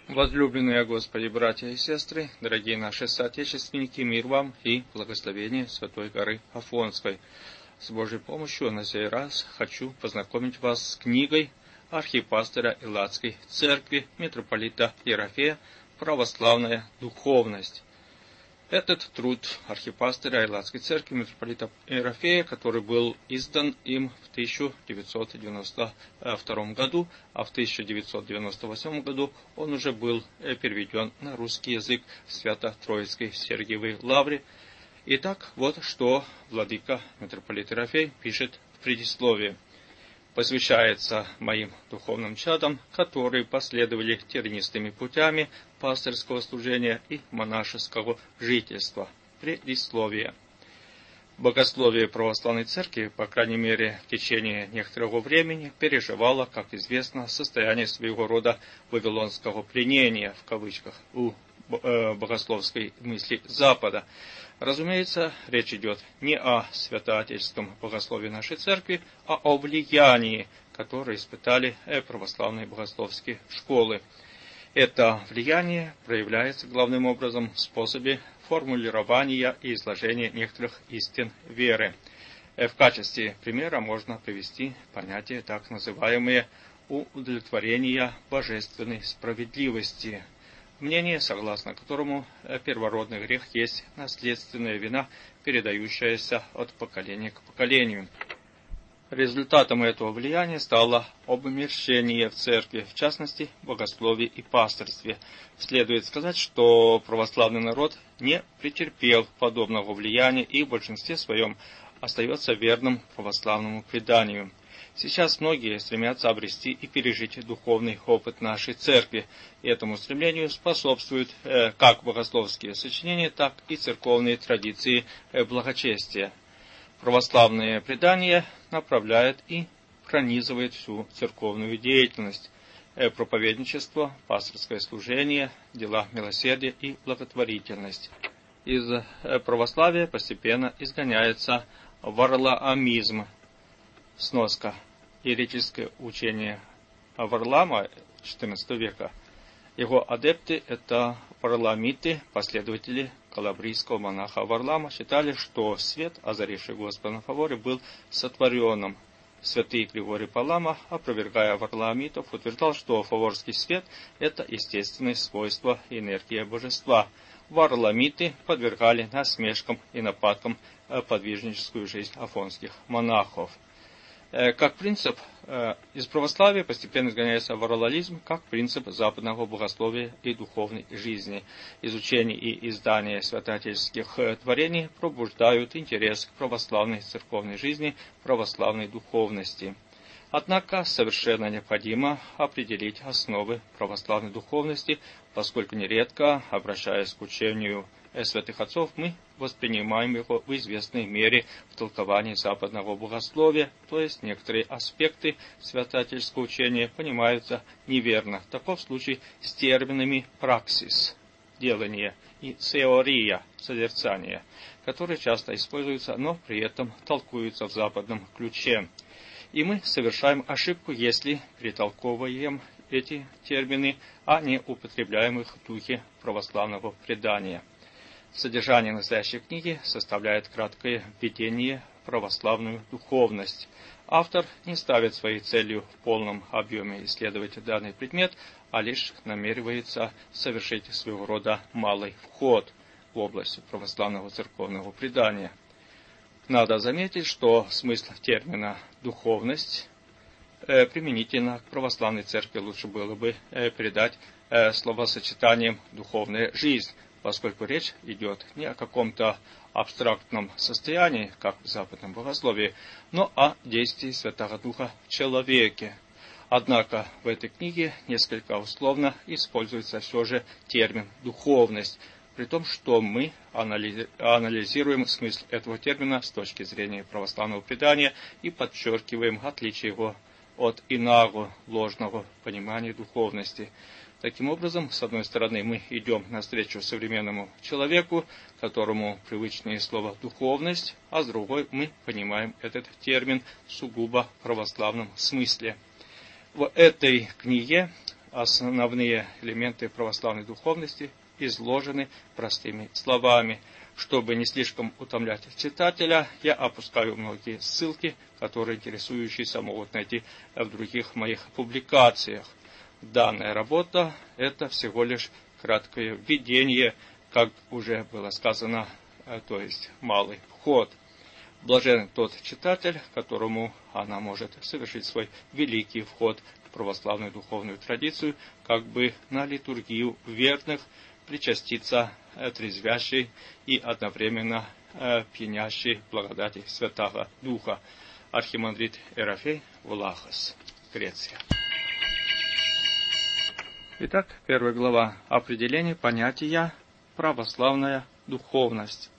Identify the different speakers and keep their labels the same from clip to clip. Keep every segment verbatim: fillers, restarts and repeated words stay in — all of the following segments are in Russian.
Speaker 1: Возлюбленные Господи, братья и сестры, дорогие наши соотечественники, мир вам и благословение Святой горы Афонской. С Божьей помощью на сей раз хочу познакомить вас с книгой архипастыря Элладской церкви митрополита Ерофея «Православная духовность». Этот труд архипастыря Элладской церкви митрополита Ерофея, который был издан им в тысяча девятьсот девяносто втором году, а в тысяча девятьсот девяносто восьмом году он уже был переведен на русский язык в Свято-Троицкой Сергиевой Лавре. Итак, вот что владыка митрополит Ерофей пишет в предисловии. Посвящается моим духовным чадам, которые последовали тернистыми путями пастырского служения и монашеского жительства. Предисловие. Богословие православной церкви, по крайней мере в течение некоторого времени, переживало, как известно, состояние своего рода вавилонского пленения, в кавычках, у богословской мысли Запада. Разумеется, речь идет не о святоотеческом богословии нашей церкви, а о влиянии, которое испытали православные богословские школы. Это влияние проявляется главным образом в способе формулирования и изложения некоторых истин веры. В качестве примера можно привести понятие так называемое удовлетворения божественной справедливости. Мнение, согласно которому первородный грех есть наследственная вина, передающаяся от поколения к поколению. Результатом этого влияния стало обмерщение в церкви, в частности, богословии и пастырстве. Следует сказать, что православный народ не претерпел подобного влияния и в большинстве своем остается верным православному преданию. Сейчас многие стремятся обрести и пережить духовный опыт нашей церкви. И этому стремлению способствуют э, как богословские сочинения, так и церковные традиции э, благочестия. Православное предание направляет и пронизывает всю церковную деятельность. Э, проповедничество, пасторское служение, дела милосердия и благотворительность. Из э, православия постепенно изгоняется варлаамизм. Сноска. Еретическое учение Варлаама четырнадцатого века. Его адепты, это варламиты, последователи калабрийского монаха Варлаама, считали, что свет, озаривший Господа на фаворе, был сотворенным. Святый Григорий Палама, опровергая варламитов, утверждал, что фаворский свет – это естественное свойство и энергия божества. Варламиты подвергали насмешкам и нападкам подвижническую жизнь афонских монахов. Как принцип, из православия постепенно изгоняется варлализм, как принцип западного богословия и духовной жизни. Изучение и издание святоотеческих творений пробуждают интерес к православной церковной жизни, православной духовности. Однако совершенно необходимо определить основы православной духовности, поскольку нередко, обращаясь к учению святых отцов, мы воспринимаем его в известной мере в толковании западного богословия, то есть некоторые аспекты святоотеческого учения понимаются неверно. Таков случай с терминами «праксис» – делание и «теория» – созерцание, которые часто используются, но при этом толкуются в западном ключе. И мы совершаем ошибку, если перетолковываем эти термины, а не употребляем их в духе православного предания. Содержание настоящей книги составляет краткое введение в православную духовность. Автор не ставит своей целью в полном объеме исследовать данный предмет, а лишь намеревается совершить своего рода малый вход в область православного церковного предания. Надо заметить, что смысл термина «духовность» э, применительно к православной церкви лучше было бы э, передать э, словосочетанием «духовная жизнь», поскольку речь идет не о каком-то абстрактном состоянии, как в западном богословии, но о действии Святого Духа в человеке. Однако в этой книге несколько условно используется все же термин «духовность», при том, что мы анализируем смысл этого термина с точки зрения православного предания и подчеркиваем отличие его от иного ложного понимания духовности. Таким образом, с одной стороны, мы идем навстречу современному человеку, которому привычное слово «духовность», а с другой мы понимаем этот термин в сугубо православном смысле. В этой книге основные элементы православной духовности изложены простыми словами. Чтобы не слишком утомлять читателя, я опускаю многие ссылки, которые интересующиеся могут найти в других моих публикациях. Данная работа – это всего лишь краткое введение, как уже было сказано, то есть малый вход. Блажен тот читатель, которому она может совершить свой великий вход в православную духовную традицию, как бы на литургию верных, причаститься трезвящей и одновременно пьянящей благодати Святого Духа. Архимандрит Ерофей, Влахос, Греция. Итак, первая глава. Определение понятия православная духовность.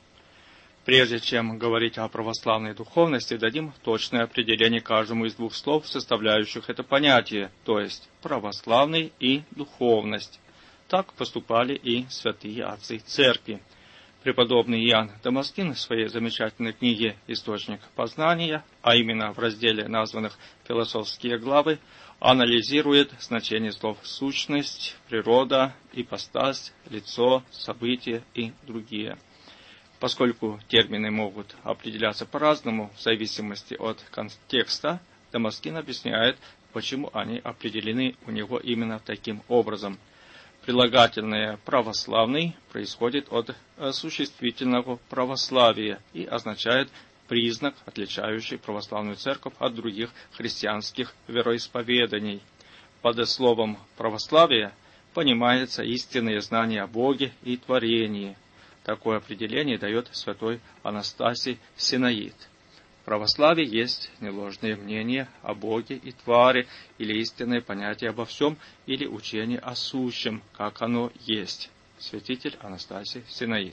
Speaker 1: Прежде чем говорить о православной духовности, дадим точное определение каждому из двух слов, составляющих это понятие, то есть православный и духовность. Так поступали и святые отцы церкви. Преподобный Иоанн Дамаскин в своей замечательной книге «Источник познания», а именно в разделе названных «Философские главы», анализирует значение слов «сущность», «природа», «ипостась», «лицо», «событие» и другие. Поскольку термины могут определяться по-разному в зависимости от контекста, Дамаскин объясняет, почему они определены у него именно таким образом. Прилагательное «православный» происходит от существительного «православия» и означает признак, отличающий православную церковь от других христианских вероисповеданий. Под словом «православие» понимается истинное знание о Боге и творении. Такое определение дает святой Анастасий Синаид. В православии есть неложные мнения о Боге и твари, или истинное понятие обо всем, или учение о сущем, как оно есть. Святитель Анастасий Синаид.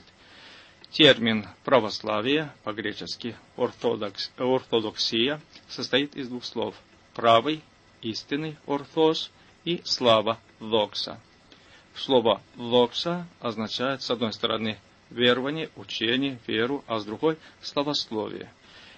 Speaker 1: Термин «православие», по-гречески «ортодокс», «ортодоксия», состоит из двух слов «правый», «истинный», «ортос» и «слава», «докса». Слово «докса» означает, с одной стороны, верование, учение, веру, а с другой – славословие.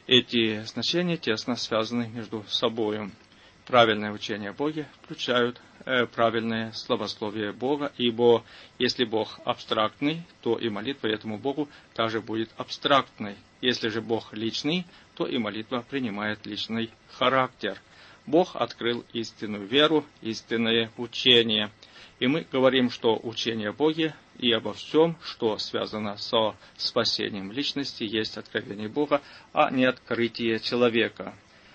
Speaker 1: Эти значения тесно связаны между собой. Правильное учение о Боге включают э, правильное славословие Бога, ибо если Бог абстрактный, то и молитва этому Богу также будет абстрактной. Если же Бог личный, то и молитва принимает личный характер. Бог открыл истинную веру, истинное учение. И мы говорим, что учение о Боге и обо всем, что связано со спасением личности, есть откровение Бога, а не открытие человека.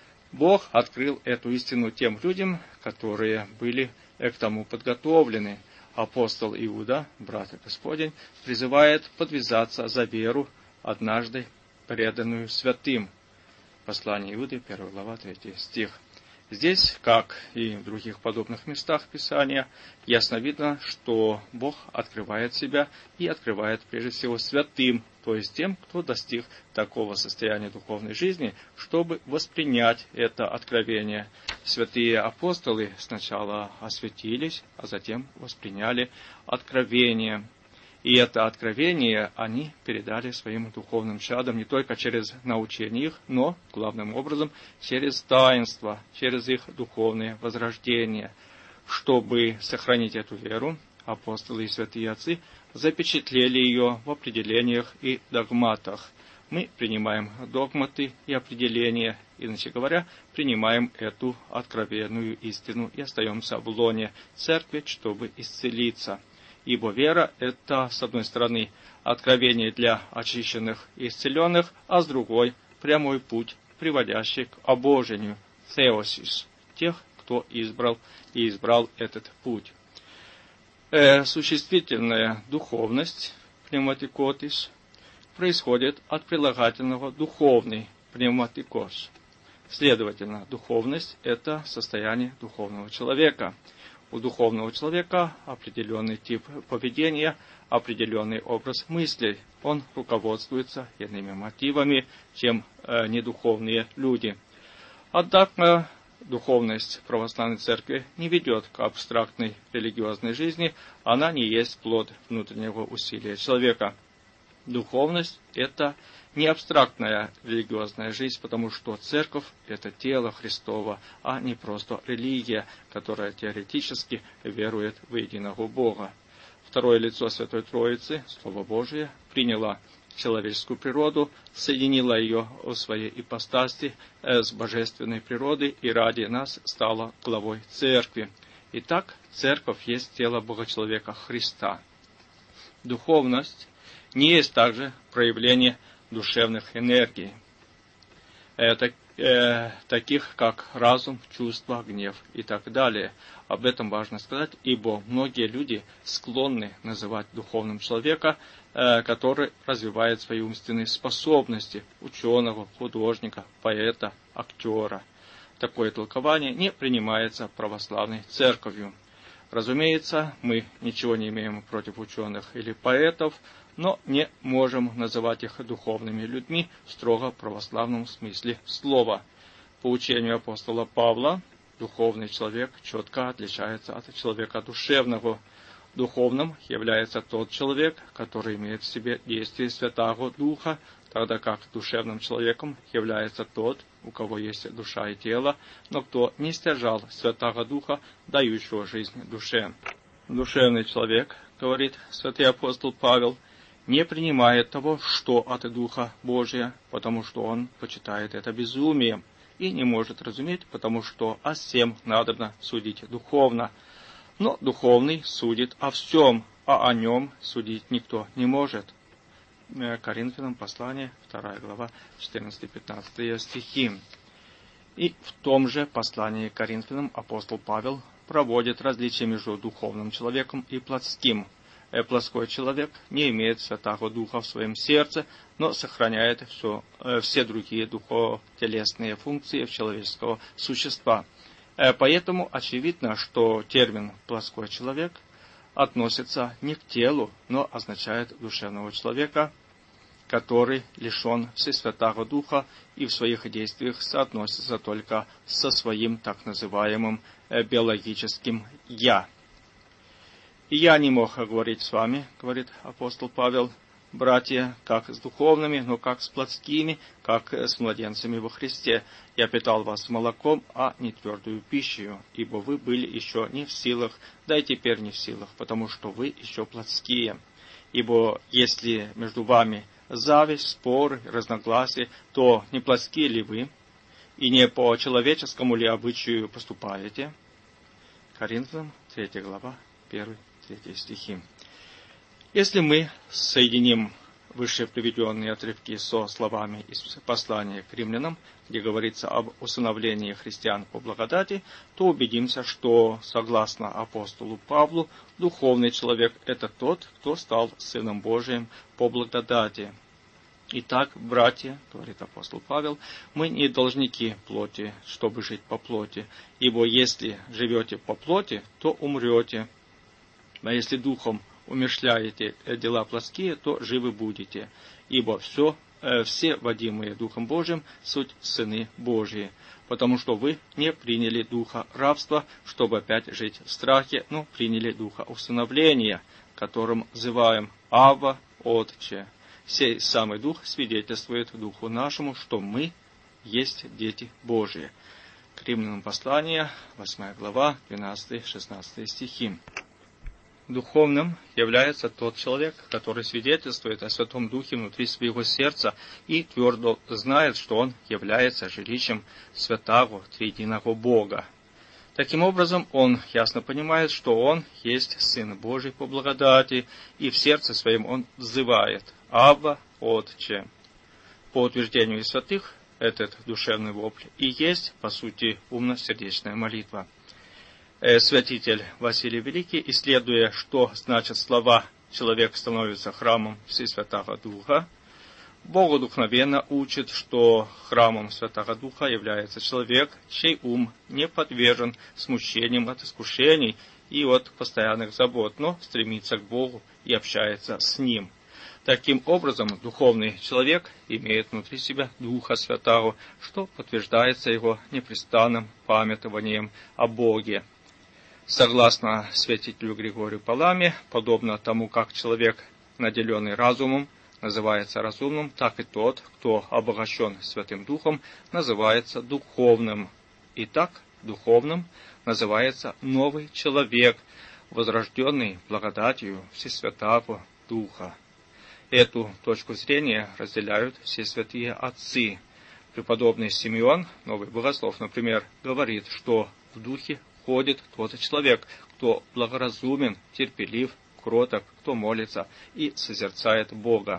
Speaker 1: Бог открыл эту истину тем людям, которые были к тому подготовлены. Апостол Иуда, брат Господень, призывает подвязаться за веру, однажды преданную святым. Послание Иуды, первая глава, третий стих. Здесь, как и в других подобных местах Писания, ясно видно, что Бог открывает себя и открывает прежде всего святым, то есть тем, кто достиг такого состояния духовной жизни, чтобы воспринять это откровение. Святые апостолы сначала осветились, а затем восприняли откровение. И это откровение они передали своим духовным чадам не только через научение их, но, главным образом, через таинство, через их духовное возрождение. Чтобы сохранить эту веру, апостолы и святые отцы запечатлели ее в определениях и догматах. Мы принимаем догматы и определения, иначе говоря, принимаем эту откровенную истину и остаемся в лоне церкви, чтобы исцелиться. Ибо вера – это, с одной стороны, откровение для очищенных и исцеленных, а с другой – прямой путь, приводящий к обожению, theosis, тех, кто избрал и избрал этот путь. Э, существительная духовность, пневматикотис, происходит от прилагательного «духовный», пневматикос. Следовательно, духовность – это состояние духовного человека. У духовного человека определенный тип поведения, определенный образ мыслей. Он руководствуется иными мотивами, чем э, недуховные люди. Однако духовность православной церкви не ведет к абстрактной религиозной жизни, она не есть плод внутреннего усилия человека. Духовность – это не абстрактная религиозная жизнь, потому что церковь – это тело Христово, а не просто религия, которая теоретически верует в единого Бога. Второе лицо Святой Троицы, Слово Божие, приняло человеческую природу, соединило ее в своей ипостаси с божественной природой и ради нас стала главой Церкви. Итак, Церковь есть тело Бога-человека Христа. Духовность не есть также проявление душевных энергий, это, э, таких как разум, чувства, гнев и так далее. Об этом важно сказать, ибо многие люди склонны называть духовным человека, э, который развивает свои умственные способности, ученого, художника, поэта, актера. Такое толкование не принимается православной церковью. Разумеется, мы ничего не имеем против ученых или поэтов, но не можем называть их духовными людьми в строго православном смысле слова. По учению апостола Павла, духовный человек четко отличается от человека душевного. Духовным является тот человек, который имеет в себе действие Святаго Духа, тогда как душевным человеком является тот, у кого есть душа и тело, но кто не стяжал Святаго Духа, дающего жизнь душе. Душевный человек, говорит святый апостол Павел, не принимает того, что от Духа Божия, потому что он почитает это безумием, и не может разуметь, потому что о всем надобно судить духовно. Но духовный судит о всем, а о нем судить никто не может. Коринфянам послание, вторая глава, четырнадцатый-пятнадцатый стихи. И в том же послании к Коринфянам апостол Павел проводит различие между духовным человеком и плотским. Плотской человек не имеет Святаго Духа в своем сердце, но сохраняет все, все другие духотелесные функции человеческого существа. Поэтому очевидно, что термин «плотской человек» относится не к телу, но означает душевного человека, который лишен Всесвятаго Духа и в своих действиях соотносится только со своим так называемым биологическим «я». «И я не мог говорить с вами, — говорит апостол Павел, — братья, как с духовными, но как с плотскими, как с младенцами во Христе. Я питал вас молоком, а не твердую пищу, ибо вы были еще не в силах, да и теперь не в силах, потому что вы еще плотские. Ибо если между вами зависть, споры, разногласия, то не плотские ли вы, и не по человеческому ли обычаю поступаете?» Коринфянам, третья глава, первый. Третьи стихи. Если мы соединим выше приведенные отрывки со словами из послания к римлянам, где говорится об усыновлении христиан по благодати, то убедимся, что, согласно апостолу Павлу, духовный человек – это тот, кто стал Сыном Божиим по благодати. Итак, братья, говорит апостол Павел, мы не должники плоти, чтобы жить по плоти, ибо если живете по плоти, то умрете. А если духом умерщвляете дела плотские, то живы будете, ибо все, э, все водимые Духом Божиим суть сыны Божьи, потому что вы не приняли духа рабства, чтобы опять жить в страхе, но приняли духа усыновления, которым взываем Авва, Отче. Сей самый Дух свидетельствует Духу нашему, что мы есть дети Божии. К Римлянам послание, восьмая глава, двенадцатый-шестнадцатый стихи. Духовным является тот человек, который свидетельствует о Святом Духе внутри своего сердца и твердо знает, что он является жилищем Святаго Триединого Бога. Таким образом, он ясно понимает, что он есть Сын Божий по благодати, и в сердце своем он взывает «Абба, Отче». По утверждению святых, этот душевный вопль и есть, по сути, умно-сердечная молитва. Святитель Василий Великий, исследуя, что значат слова «человек становится храмом Всесвятаго Духа», богодухновенно учит, что храмом Святаго Духа является человек, чей ум не подвержен смущениям от искушений и от постоянных забот, но стремится к Богу и общается с Ним. Таким образом, духовный человек имеет внутри себя Духа Святаго, что подтверждается его непрестанным памятованием о Боге. Согласно святителю Григорию Паламе, подобно тому, как человек, наделенный разумом, называется разумным, так и тот, кто обогащен Святым Духом, называется духовным. Итак, духовным называется новый человек, возрожденный благодатью Всесвятого Духа. Эту точку зрения разделяют все святые отцы. Преподобный Симеон, новый богослов, например, говорит, что в Духе ходит тот человек, кто благоразумен, терпелив, кроток, кто молится и созерцает Бога.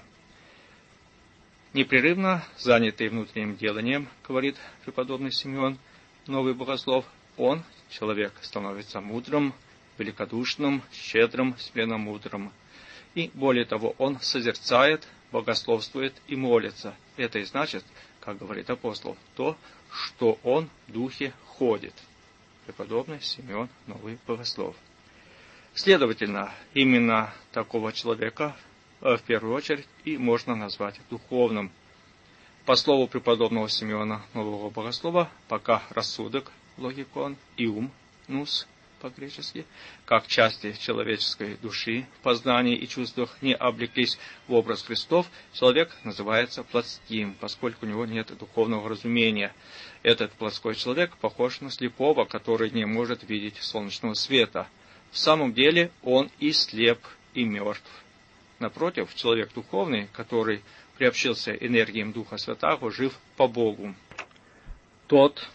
Speaker 1: Непрерывно занятый внутренним деланием, говорит преподобный Симеон, новый богослов, он, человек, становится мудрым, великодушным, щедрым, смиренно-мудрым. И более того, он созерцает, богословствует и молится. Это и значит, как говорит апостол, то, что он в Духе ходит. Преподобный Симеон, новый богослов. Следовательно, именно такого человека в первую очередь и можно назвать духовным. По слову преподобного Симеона, нового богослова, пока рассудок, логикон, и ум, нус, по-гречески, как части человеческой души в познании и чувствах не облеклись в образ Христов, человек называется плотским, поскольку у него нет духовного разумения. Этот плотской человек похож на слепого, который не может видеть солнечного света. В самом деле он и слеп, и мертв. Напротив, человек духовный, который приобщился энергиям Духа Святаго, жив по Богу. Тот,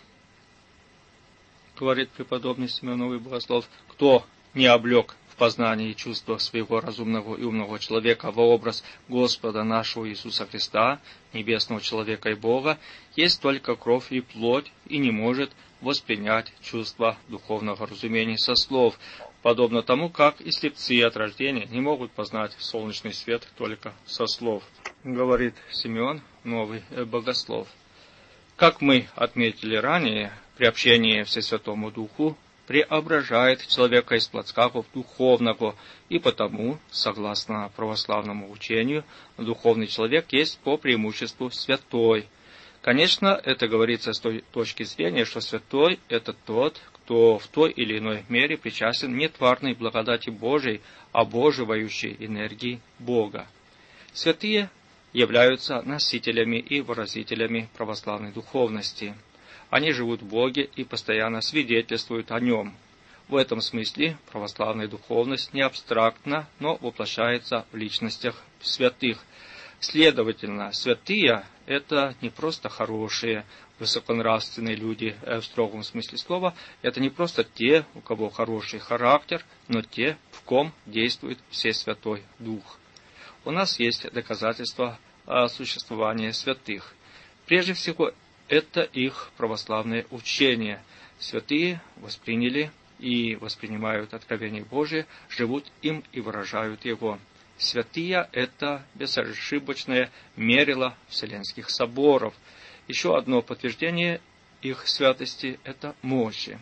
Speaker 1: говорит преподобный Симеон, новый богослов, кто не облег в познании и чувствах своего разумного и умного человека во образ Господа нашего Иисуса Христа, небесного человека и Бога, есть только кровь и плоть, и не может воспринять чувство духовного разумения со слов, подобно тому, как и слепцы от рождения не могут познать солнечный свет только со слов, говорит Симеон, новый богослов. Как мы отметили ранее, приобщение Всесвятому Духу преображает человека из плотского в духовного, и потому, согласно православному учению, духовный человек есть по преимуществу святой. Конечно, это говорится с той точки зрения, что святой – это тот, кто в той или иной мере причастен не тварной благодати Божией, а боживающей энергии Бога. Святые являются носителями и выразителями православной духовности. Они живут в Боге и постоянно свидетельствуют о Нем. В этом смысле православная духовность не абстрактна, но воплощается в личностях святых. Следовательно, святые – это не просто хорошие, высоконравственные люди в строгом смысле слова, это не просто те, у кого хороший характер, но те, в ком действует Всесвятой Дух. У нас есть доказательства существования святых. Прежде всего, это их православное учение. Святые восприняли и воспринимают откровение Божие, живут им и выражают его. Святые – это безошибочное мерило вселенских соборов. Еще одно подтверждение их святости – это мощи.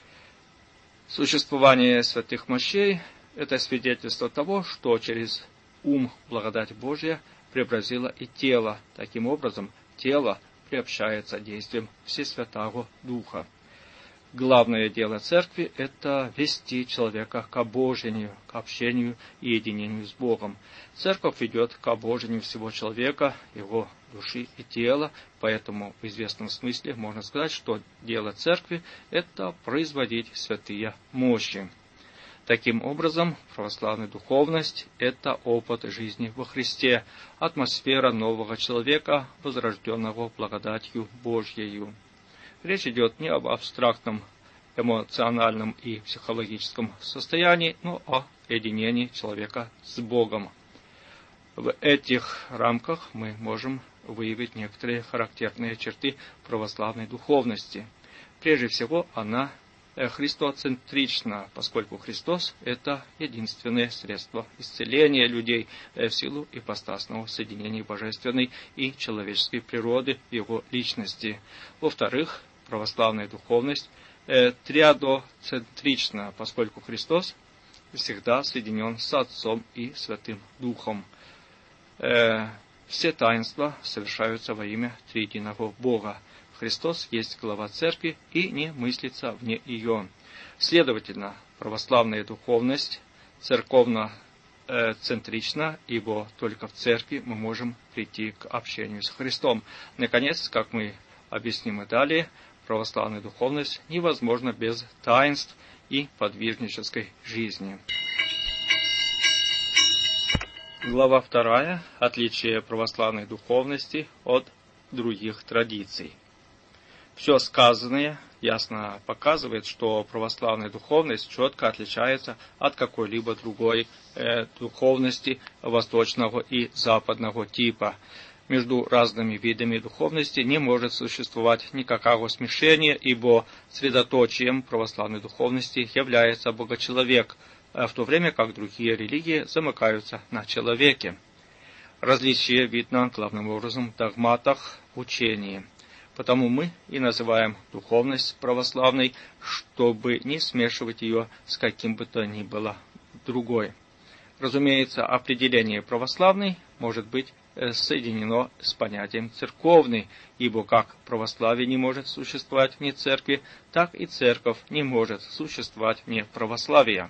Speaker 1: Существование святых мощей – это свидетельство того, что через ум благодать Божья преобразила и тело. Таким образом, тело приобщается действием Всесвятого Духа. Главное дело Церкви – это вести человека к обожению, к общению и единению с Богом. Церковь ведет к обожению всего человека, его души и тела, поэтому в известном смысле можно сказать, что дело Церкви – это производить святые мощи. Таким образом, православная духовность – это опыт жизни во Христе, атмосфера нового человека, возрожденного благодатью Божьею. Речь идет не об абстрактном эмоциональном и психологическом состоянии, но о единении человека с Богом. В этих рамках мы можем выявить некоторые характерные черты православной духовности. Прежде всего, она христоцентрична, поскольку Христос – это единственное средство исцеления людей в силу ипостасного соединения божественной и человеческой природы в его личности. Во-вторых, православная духовность э, триадоцентрична, поскольку Христос всегда соединен с Отцом и Святым Духом. Э, все таинства совершаются во имя триединого Бога. Христос есть глава Церкви и не мыслится вне ее. Следовательно, православная духовность церковно центрично, ибо только в церкви мы можем прийти к общению с Христом. Наконец, как мы объясним и далее, православная духовность невозможна без таинств и подвижнической жизни. Глава вторая. Отличие православной духовности от других традиций. Все сказанное ясно показывает, что православная духовность четко отличается от какой-либо другой э, духовности восточного и западного типа. Между разными видами духовности не может существовать никакого смешения, ибо средоточием православной духовности является Богочеловек, в то время как другие религии замыкаются на человеке. Различие видно главным образом в догматах, учении. Потому мы и называем духовность православной, чтобы не смешивать ее с каким бы то ни было другой. Разумеется, определение православной может быть соединено с понятием церковный, ибо как православие не может существовать вне церкви, так и церковь не может существовать вне православия.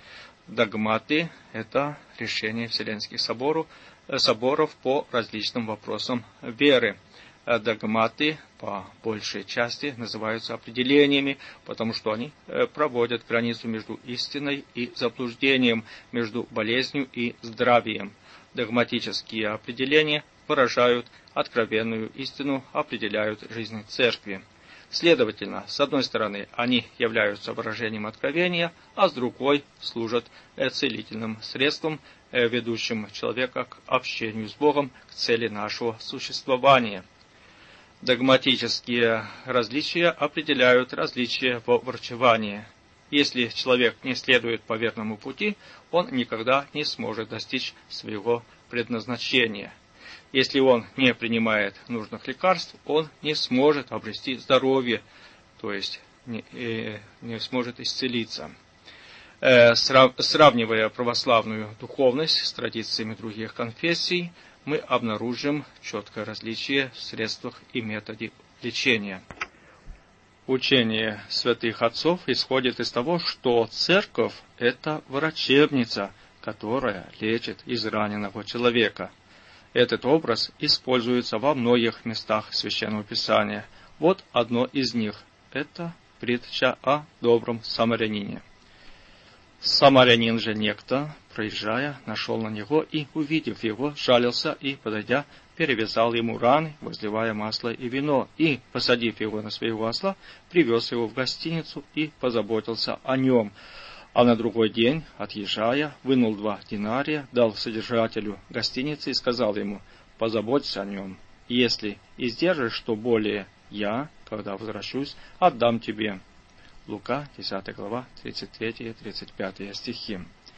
Speaker 1: Догматы – это решение Вселенских соборов, соборов по различным вопросам веры. Догматы по большей части называются определениями, потому что они проводят границу между истиной и заблуждением, между болезнью и здравием. Догматические определения выражают откровенную истину, определяют жизнь церкви. Следовательно, с одной стороны, они являются выражением откровения, а с другой служат целительным средством, ведущим человека к общению с Богом, к цели нашего существования. Догматические различия определяют различия во врачевании. Если человек не следует по верному пути, он никогда не сможет достичь своего предназначения. Если он не принимает нужных лекарств, он не сможет обрести здоровье, то есть не, э, не сможет исцелиться. Э, срав, сравнивая православную духовность с традициями других конфессий, мы обнаружим четкое различие в средствах и методе лечения. Учение святых отцов исходит из того, что церковь – это врачебница, которая лечит израненного человека. Этот образ используется во многих местах Священного Писания. Вот одно из них – это притча о добром самарянине. Самарянин же некто, проезжая, нашел на него и, увидев его, жалился и, подойдя, перевязал ему раны, возливая масло и вино, и, посадив его на своего осла, привез его в гостиницу и позаботился о нем. А на другой день, отъезжая, вынул два динария, дал содержателю гостиницы и сказал ему: «Позаботься о нем. Если издержишь что более, я, когда возвращусь, отдам тебе». Лука, десятая глава, тридцать третий и тридцать пятый стихи.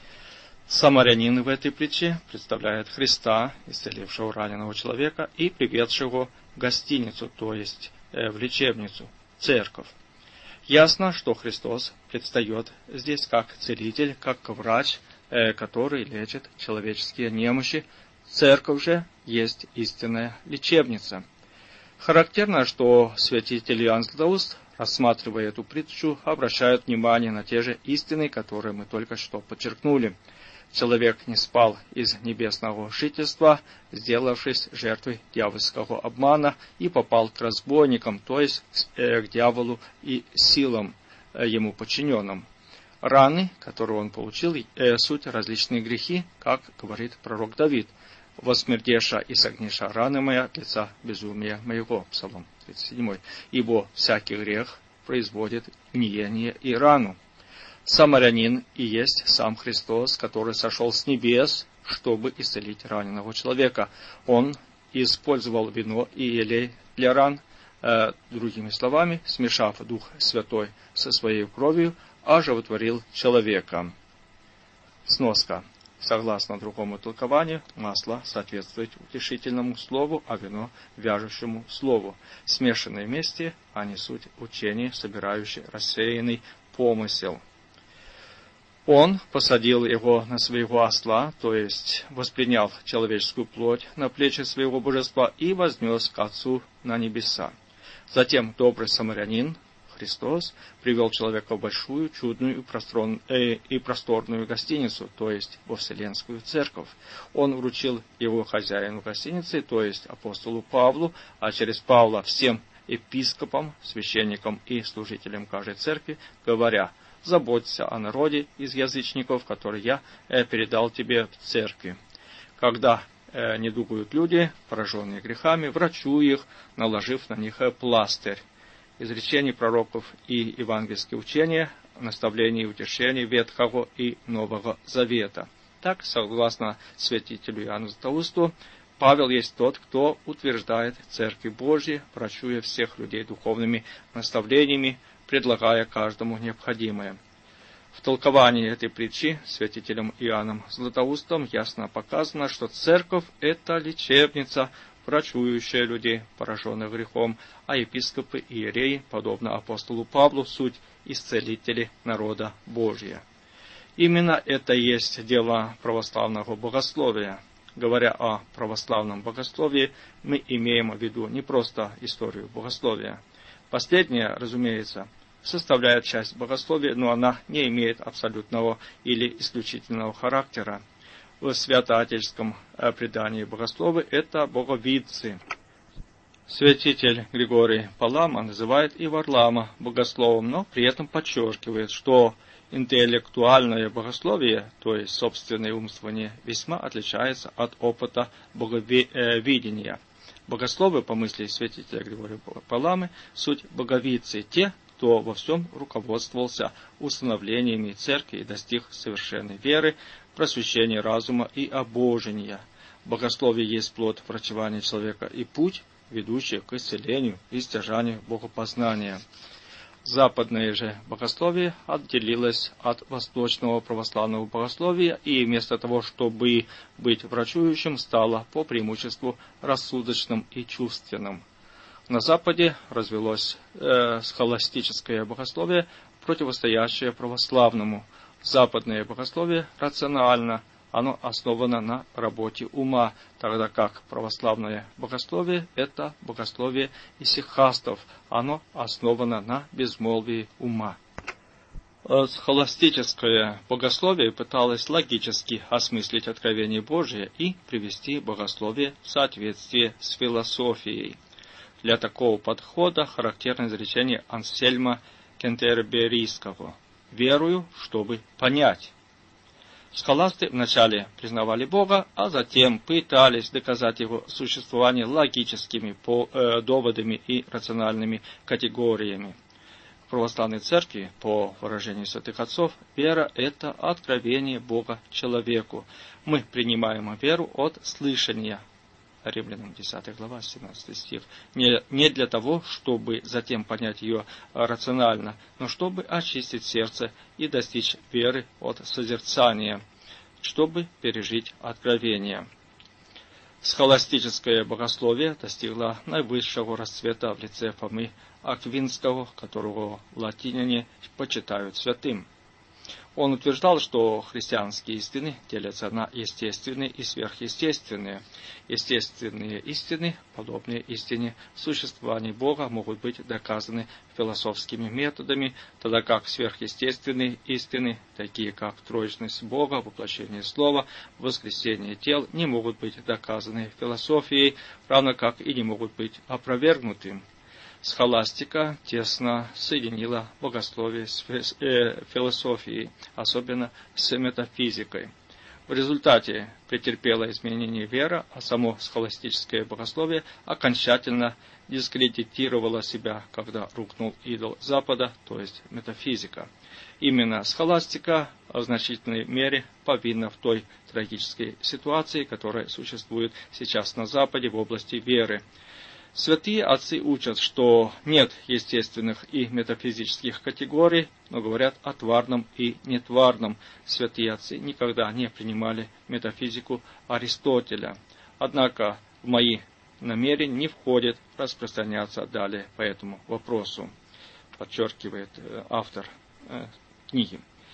Speaker 1: Самарянин в этой притче представляет Христа, исцелившего раненого человека и приведшего в гостиницу, то есть э, в лечебницу, церковь. Ясно, что Христос предстает здесь как целитель, как врач, э, который лечит человеческие немощи. Церковь же есть истинная лечебница. Характерно, что святитель Иоанн Златоуст, рассматривая эту притчу, обращают внимание на те же истины, которые мы только что подчеркнули. Человек не спал из небесного жительства, сделавшись жертвой дьявольского обмана, и попал к разбойникам, то есть к дьяволу и силам ему подчиненным. Раны, которые он получил, суть различные грехи, как говорит пророк Давид: «Восмердеша и согниша раны моя от лица безумия моего». Псалом тридцать семь. «Ибо всякий грех производит гниение и рану». Самарянин и есть сам Христос, который сошел с небес, чтобы исцелить раненого человека. Он использовал вино и елей для ран, э, другими словами, смешав Дух Святой со своей кровью, оживотворил человека. Сноска. Согласно другому толкованию, масло соответствует утешительному слову, а вино – вяжущему слову. Смешанные вместе они суть учения, собирающие рассеянный помысел. Он посадил его на своего осла, то есть воспринял человеческую плоть на плечи своего божества и вознес к Отцу на небеса. Затем добрый самарянин, Христос привел человека в большую, чудную и просторную гостиницу, то есть во Вселенскую Церковь. Он вручил его хозяину гостиницы, то есть апостолу Павлу, а через Павла всем епископам, священникам и служителям каждой церкви, говоря: «Заботься о народе из язычников, который я передал тебе в церкви». Когда недугуют люди, пораженные грехами, врачуй их, наложив на них пластырь. Изречений пророков и евангельские учения, наставлений и утешений Ветхого и Нового Завета. Так, согласно святителю Иоанну Златоусту, Павел есть тот, кто утверждает Церкви Божьей, врачуя всех людей духовными наставлениями, предлагая каждому необходимое. В толковании этой притчи святителем Иоанном Златоустом ясно показано, что церковь – это лечебница, врачующая людей, пораженных грехом, а епископы и иереи, подобно апостолу Павлу, суть исцелители народа Божия. Именно это и есть дело православного богословия. Говоря о православном богословии, мы имеем в виду не просто историю богословия. Последняя, разумеется, составляет часть богословия, но она не имеет абсолютного или исключительного характера. В святоотеческом предании богословы это боговидцы. Святитель Григорий Палама называет и Варлаама богословом, но при этом подчеркивает, что интеллектуальное богословие, то есть собственное умствование, весьма отличается от опыта боговидения. Богословы, по мысли святителя Григория Паламы, суть боговидцы, те, кто во всем руководствовался установлениями церкви и достиг совершенной веры, просвещения разума и обожения. Богословие есть плод врачевания человека и путь, ведущий к исцелению и стяжанию богопознания. Западное же богословие отделилось от восточного православного богословия и вместо того, чтобы быть врачующим, стало по преимуществу рассудочным и чувственным. На Западе развелось э, схоластическое богословие, противостоящее православному. Западное богословие рационально, оно основано на работе ума, тогда как православное богословие – это богословие исихастов, оно основано на безмолвии ума. Схоластическое богословие пыталось логически осмыслить откровение Божие и привести богословие в соответствие с философией. Для такого подхода характерно изречение Ансельма Кентерберийского: «Верую, чтобы понять». Схоласты вначале признавали Бога, а затем пытались доказать Его существование логическими по, э, доводами и рациональными категориями. В православной церкви, по выражению святых отцов, вера – это откровение Бога человеку. Мы принимаем веру от слышания. Римлянам десятая глава, семнадцатый стих. Не, не для того, чтобы затем понять ее рационально, но чтобы очистить сердце и достичь веры от созерцания, чтобы пережить откровение. Схоластическое богословие достигло наивысшего расцвета в лице Фомы Аквинского, которого латиняне почитают святым. Он утверждал, что христианские истины делятся на естественные и сверхъестественные. Естественные истины, подобные истине существования Бога, могут быть доказаны философскими методами, тогда как сверхъестественные истины, такие как троечность Бога, воплощение Слова, воскресение тел, не могут быть доказаны философией, равно как и не могут быть опровергнуты. Схоластика тесно соединила богословие с философией, особенно с метафизикой. В результате претерпела изменение вера, а само схоластическое богословие окончательно дискредитировало себя, когда рухнул идол Запада, то есть метафизика. Именно схоластика в значительной мере повинна в той трагической ситуации, которая существует сейчас на Западе в области веры. Святые отцы учат, что нет естественных и метафизических категорий, но говорят о тварном и нетварном. Святые отцы никогда не принимали метафизику Аристотеля. Однако в мои намерения не входит распространяться далее по этому вопросу, подчеркивает автор книги.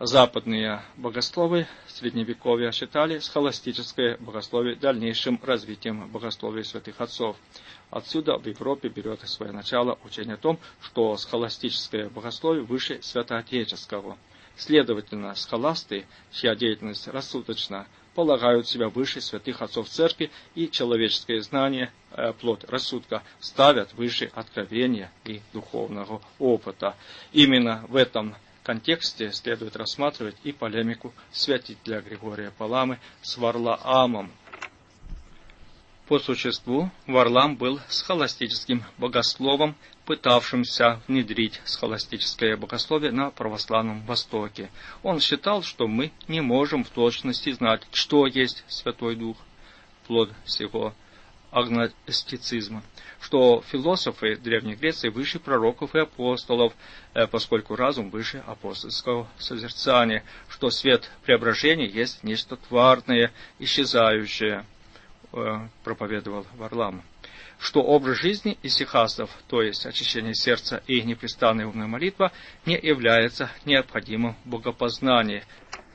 Speaker 1: Западные богословы Средневековья считали схоластическое богословие дальнейшим развитием богословия святых отцов. Отсюда в Европе берет свое начало учение о том, что схоластическое богословие выше святоотеческого. Следовательно, схоласты, чья деятельность рассудочна, полагают себя выше святых отцов церкви, и человеческое знание, плод рассудка, ставят выше откровения и духовного опыта. Именно в этом контексте следует рассматривать и полемику святителя Григория Паламы с Варлаамом. По существу, Варлаам был схоластическим богословом, пытавшимся внедрить схоластическое богословие на православном Востоке. Он считал, что мы не можем в точности знать, что есть Святой Дух, плод всего агностицизма, что философы Древней Греции выше пророков и апостолов, поскольку разум выше апостольского созерцания, что свет преображения есть нечто тварное, исчезающее, проповедовал Варлаам, что образ жизни исихастов, то есть очищение сердца и непрестанная умная молитва, не является необходимым в богопознании.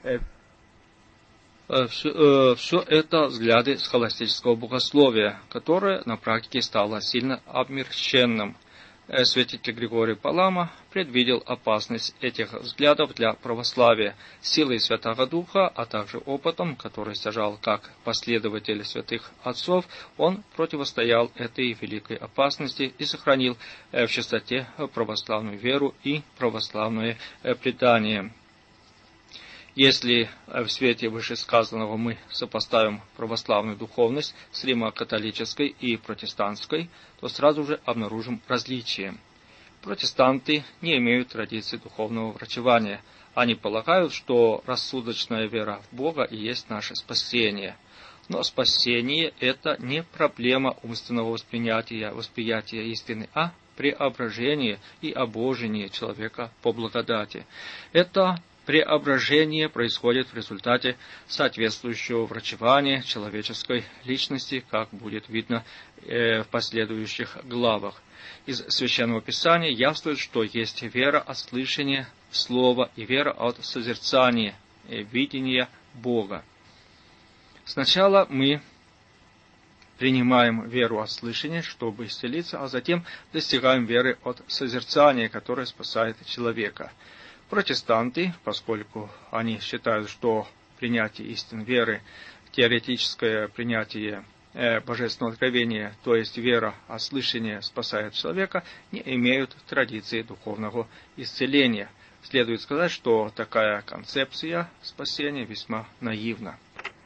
Speaker 1: Все, все это взгляды схоластического богословия, которое на практике стало сильно обмерщенным. Святитель Григорий Палама предвидел опасность этих взглядов для православия силой Святого Духа, а также опытом, который стяжал как последователь святых отцов. Он противостоял этой великой опасности и сохранил в чистоте православную веру и православное предание. Если в свете вышесказанного мы сопоставим православную духовность с римо-католической и протестантской, то сразу же обнаружим различия. Протестанты не имеют традиции духовного врачевания. Они полагают, что рассудочная вера в Бога и есть наше спасение. Но спасение – это не проблема умственного восприятия, восприятия истины, а преображение и обожение человека по благодати. Это преображение происходит в результате соответствующего врачевания человеческой личности, как будет видно в последующих главах. Из Священного Писания явствует, что есть вера от слышания слова и вера от созерцания, видения Бога. Сначала мы принимаем веру от слышания, чтобы исцелиться, а затем достигаем веры от созерцания, которая спасает человека. Протестанты, поскольку они считают, что принятие истин веры, теоретическое принятие э, божественного откровения, то есть вера от слышания спасает человека, не имеют традиции духовного исцеления. Следует сказать, что такая концепция спасения весьма наивна.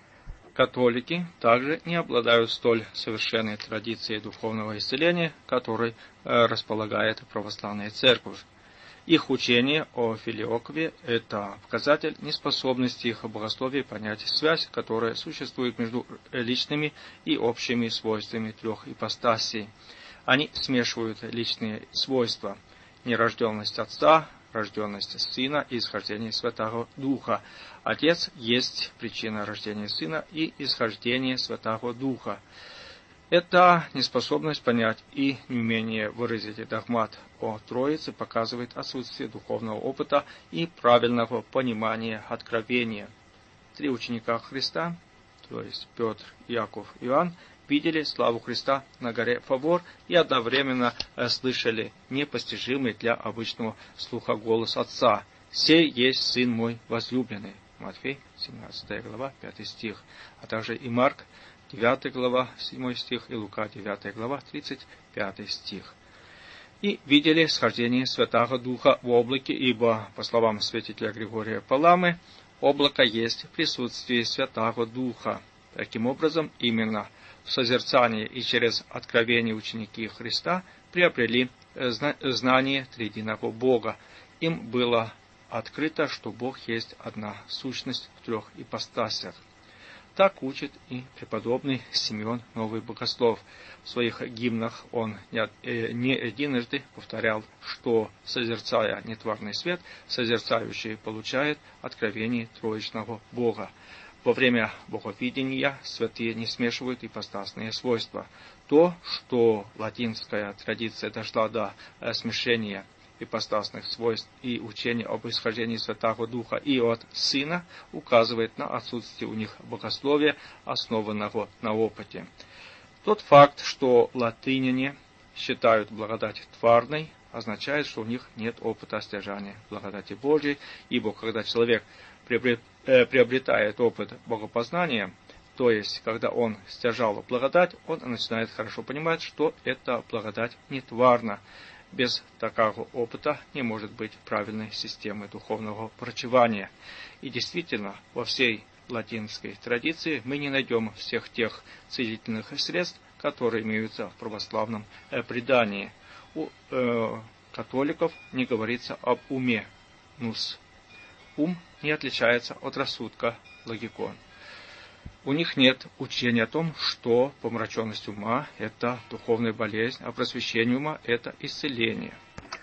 Speaker 1: Католики также не обладают столь совершенной традицией духовного исцеления, которой э, располагает православная церковь. Их учение о филиокве – это показатель неспособности их богословия понять связь, которая существует между личными и общими свойствами трех ипостасей. Они смешивают личные свойства – нерожденность Отца, рожденность Сына и исхождение Святого Духа. Отец есть причина рождения Сына и исхождение Святого Духа. Эта неспособность понять и неумение выразить догмат о Троице показывает отсутствие духовного опыта и правильного понимания откровения. Три ученика Христа, то есть Петр, Иаков, Иоанн, видели славу Христа на горе Фавор и одновременно слышали непостижимый для обычного слуха голос Отца: «Сей есть Сын мой возлюбленный». Матфей, семнадцатая глава, пятый стих, а также и Марк, девятая глава, седьмой стих, и Лука, девятая глава, тридцать пятый стих. И видели схождение Святого Духа в облаке, ибо, по словам святителя Григория Паламы, облако есть присутствие Святого Духа. Таким образом, именно в созерцании и через откровение ученики Христа приобрели знание триединого Бога. Им было открыто, что Бог есть одна сущность в трех ипостасях. Так учит и преподобный Симеон Новый Богослов. В своих гимнах он не единожды повторял, что, созерцая нетварный свет, созерцающий получает откровение троичного Бога. Во время боговидения святые не смешивают ипостасные свойства. То, что латинская традиция дошла до смешения ипостасных свойств и учение об исхождении Святого Духа и от Сына указывает на отсутствие у них богословия, основанного на опыте. Тот факт, что латыняне считают благодать тварной, означает, что у них нет опыта стяжания благодати Божьей, ибо когда человек приобретает опыт богопознания, то есть, когда он стяжал благодать, он начинает хорошо понимать, что эта благодать не тварна. Без такого опыта не может быть правильной системы духовного врачевания. И действительно, во всей латинской традиции мы не найдем всех тех целительных средств, которые имеются в православном предании. У э, католиков не говорится об уме, нус. Ум не отличается от рассудка, логикон. У них нет учения о том, что помраченность ума – это духовная болезнь, а просвещение ума – это исцеление.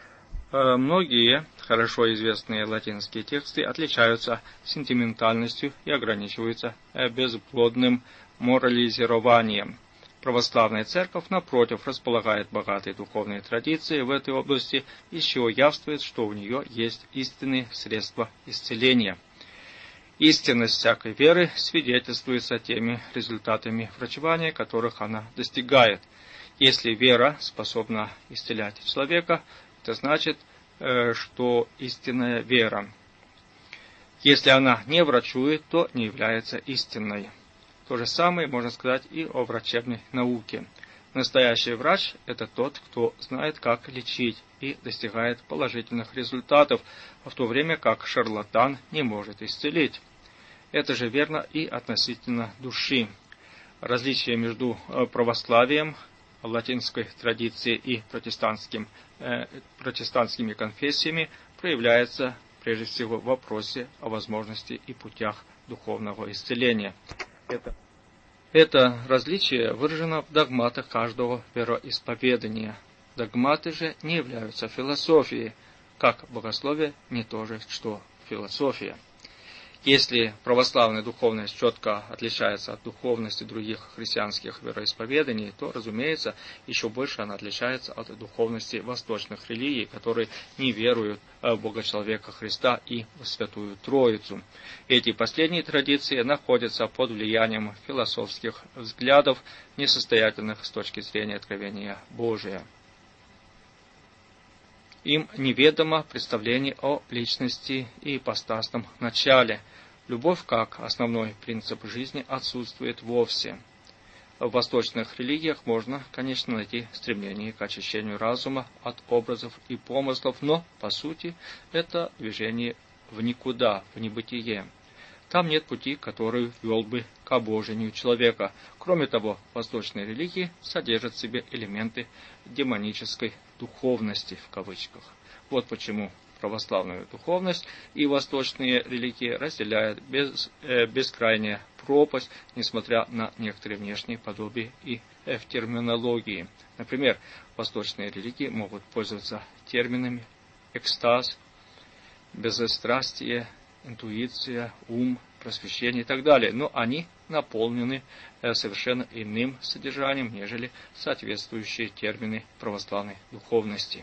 Speaker 1: Э, многие хорошо известные латинские тексты отличаются сентиментальностью и ограничиваются безплодным морализированием. Православная церковь, напротив, располагает богатой духовной традицией в этой области, из чего явствует, что у нее есть истинные средства исцеления. Истинность всякой веры свидетельствуется теми результатами врачевания, которых она достигает. Если вера способна исцелять человека, это значит, что истинная вера. Если она не врачует, то не является истинной. То же самое можно сказать и о врачебной науке. Настоящий врач – это тот, кто знает, как лечить и достигает положительных результатов, в то время как шарлатан не может исцелить. Это же верно и относительно души. Различие между православием, латинской традицией и протестантским, э, протестантскими конфессиями проявляется прежде всего в вопросе о возможности и путях духовного исцеления. Это, это различие выражено в догматах каждого вероисповедания. Догматы же не являются философией, как богословие не то же, что философия. Если православная духовность четко отличается от духовности других христианских вероисповеданий, то, разумеется, еще больше она отличается от духовности восточных религий, которые не веруют в Бога человека Христа и в Святую Троицу. Эти последние традиции находятся под влиянием философских взглядов, несостоятельных с точки зрения откровения Божия. Им неведомо представление о личности и ипостасном начале. Любовь как основной принцип жизни отсутствует вовсе. В восточных религиях можно, конечно, найти стремление к очищению разума от образов и помыслов, но, по сути, это движение в никуда, в небытие. Там нет пути, который вел бы к обожению человека. Кроме того, восточные религии содержат в себе элементы демонической духовности, в кавычках. Вот почему православную духовность и восточные религии разделяют без, э, бескрайняя пропасть, несмотря на некоторые внешние подобия и э, в терминологии. Например, восточные религии могут пользоваться терминами экстаз, безстрастие, интуиция, ум, просвещение и так далее, но они наполнены совершенно иным содержанием, нежели соответствующие термины православной духовности.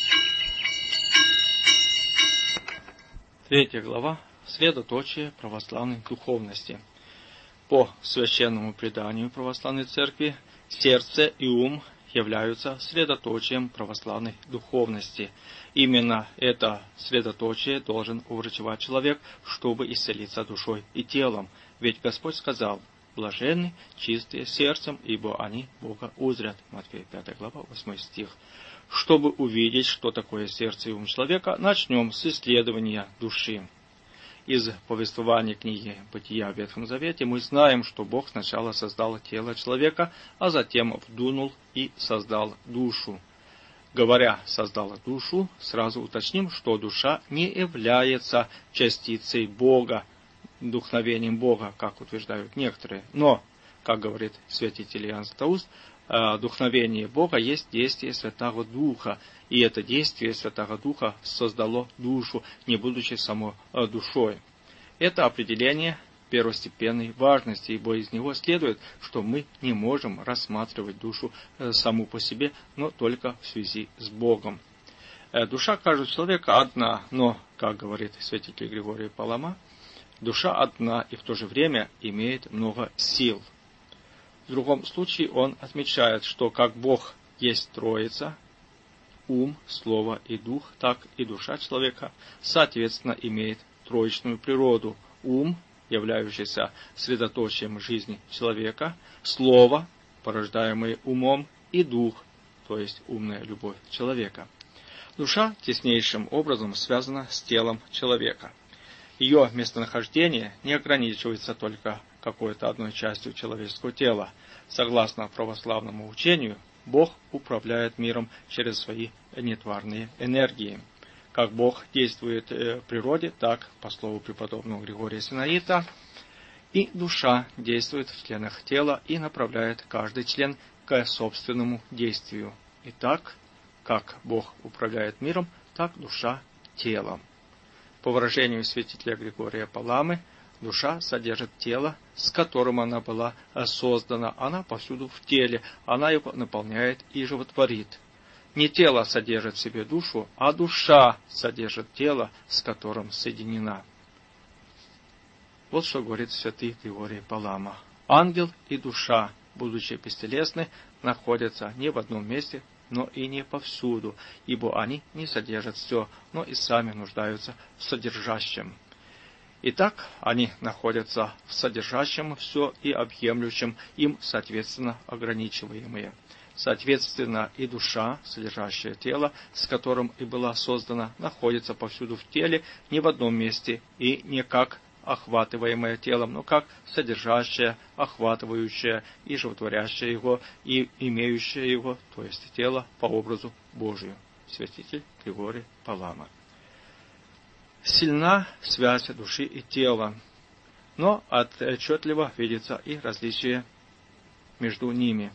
Speaker 1: Третья глава. Средоточие православной духовности. По священному преданию православной церкви, сердце и ум являются средоточием православной духовности. Именно это средоточие должен уврачевать человек, чтобы исцелиться душой и телом. Ведь Господь сказал: «Блаженны чистые сердцем, ибо они Бога узрят». Матфея пятая глава, восьмой стих. Чтобы увидеть, что такое сердце и ум человека, начнем с исследования души. Из повествования книги «Бытия» в Ветхом Завете мы знаем, что Бог сначала создал тело человека, а затем вдунул и создал душу. Говоря «создал душу», сразу уточним, что душа не является частицей Бога, вдохновением Бога, как утверждают некоторые. Но, как говорит святитель Иоанн Златоуст, вдохновение Бога есть действие Святого Духа, и это действие Святого Духа создало душу, не будучи само душой. Это определение первостепенной важности, ибо из него следует, что мы не можем рассматривать душу саму по себе, но только в связи с Богом. Душа каждого человека одна, но, как говорит святитель Григорий Палама, душа одна и в то же время имеет много сил. В другом случае он отмечает, что как Бог есть Троица, ум, слово и дух, так и душа человека, соответственно, имеет троичную природу. Ум, являющийся средоточием жизни человека, слово, порождаемое умом, и дух, то есть умная любовь человека. Душа теснейшим образом связана с телом человека. Ее местонахождение не ограничивается только какой-то одной частью человеческого тела. Согласно православному учению, Бог управляет миром через свои нетварные энергии. Как Бог действует в природе, так, по слову преподобного Григория Синаита, и душа действует в членах тела и направляет каждый член к собственному действию. Итак, как Бог управляет миром, так душа телом. По выражению святителя Григория Паламы, душа содержит тело, с которым она была создана. Она повсюду в теле, она его наполняет и животворит. Не тело содержит в себе душу, а душа содержит тело, с которым соединена. Вот что говорит святый Григорий Палама. Ангел и душа, будучи бестелесны, находятся не в одном месте, но и не повсюду, ибо они не содержат все, но и сами нуждаются в содержащем. Итак, они находятся в содержащем все и объемлющем им, соответственно, ограничиваемые. Соответственно, и душа, содержащая тело, с которым и была создана, находится повсюду в теле, не в одном месте и не как охватываемое телом, но как содержащее, охватывающее и животворящее его, и имеющее его, то есть тело по образу Божию. Святитель Григорий Палама. Сильна связь души и тела, но отчетливо видится и различие между ними.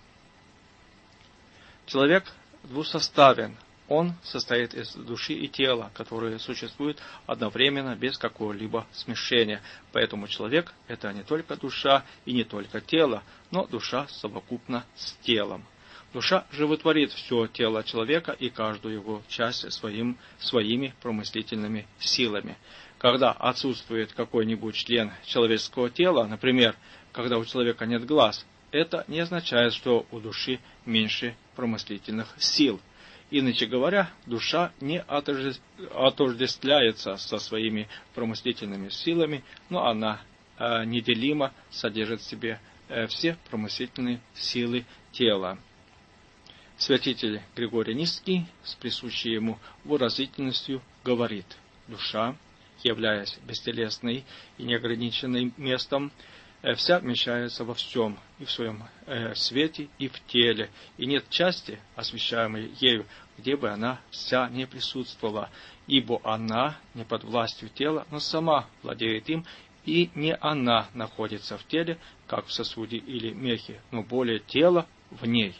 Speaker 1: Человек двусоставен. Он состоит из души и тела, которые существуют одновременно без какого-либо смешения. Поэтому человек – это не только душа и не только тело, но душа совокупно с телом. Душа животворит все тело человека и каждую его часть своим, своими промыслительными силами. Когда отсутствует какой-нибудь член человеческого тела, например, когда у человека нет глаз, это не означает, что у души меньше промыслительных сил. Иначе говоря, душа не отождествляется со своими промыслительными силами, но она э, неделимо содержит в себе э, все промыслительные силы тела. Святитель Григорий Низкий с присущей ему выразительностью говорит: душа, являясь бестелесной и неограниченным местом, вся вмещается во всем, и в своем э, свете, и в теле, и нет части, освещаемой ею, где бы она вся не присутствовала, ибо она не под властью тела, но сама владеет им, и не она находится в теле, как в сосуде или мехе, но более тело в ней.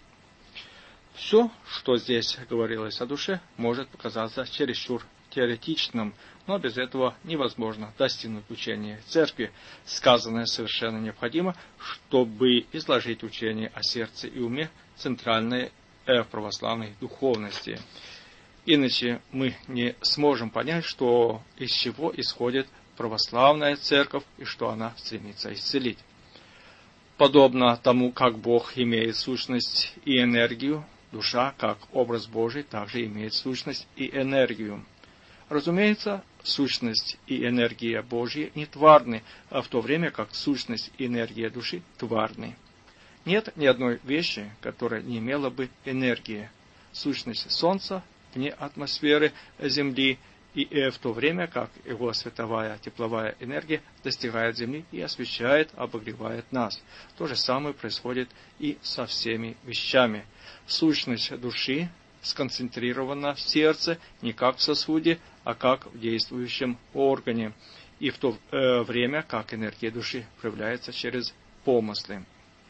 Speaker 1: Все, что здесь говорилось о душе, может показаться чересчур теоретичным, но без этого невозможно достигнуть учения церкви. Сказанное совершенно необходимо, чтобы изложить учение о сердце и уме, центральное в православной духовности. Иначе мы не сможем понять, что из чего исходит православная церковь и что она стремится исцелить. Подобно тому, как Бог имеет сущность и энергию, душа, как образ Божий, также имеет сущность и энергию. Разумеется, сущность и энергия Божья не тварны, а в то время как сущность и энергия души тварны. Нет ни одной вещи, которая не имела бы энергии. Сущность Солнца вне атмосферы Земли, и в то время как его световая тепловая энергия достигает Земли и освещает, обогревает нас. То же самое происходит и со всеми вещами. Сущность души сконцентрирована в сердце не как в сосуде, а как в действующем органе, и в то э, время как энергия души проявляется через помыслы.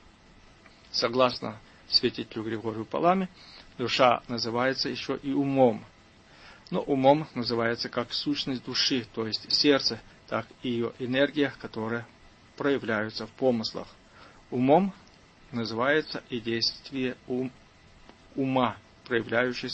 Speaker 1: Согласно святителю Григорию Паламе, душа называется еще и умом. Но умом называется как сущность души, то есть сердце, так и ее энергия, которая проявляется в помыслах. Умом называется и действие ум, ума, проявляющееся в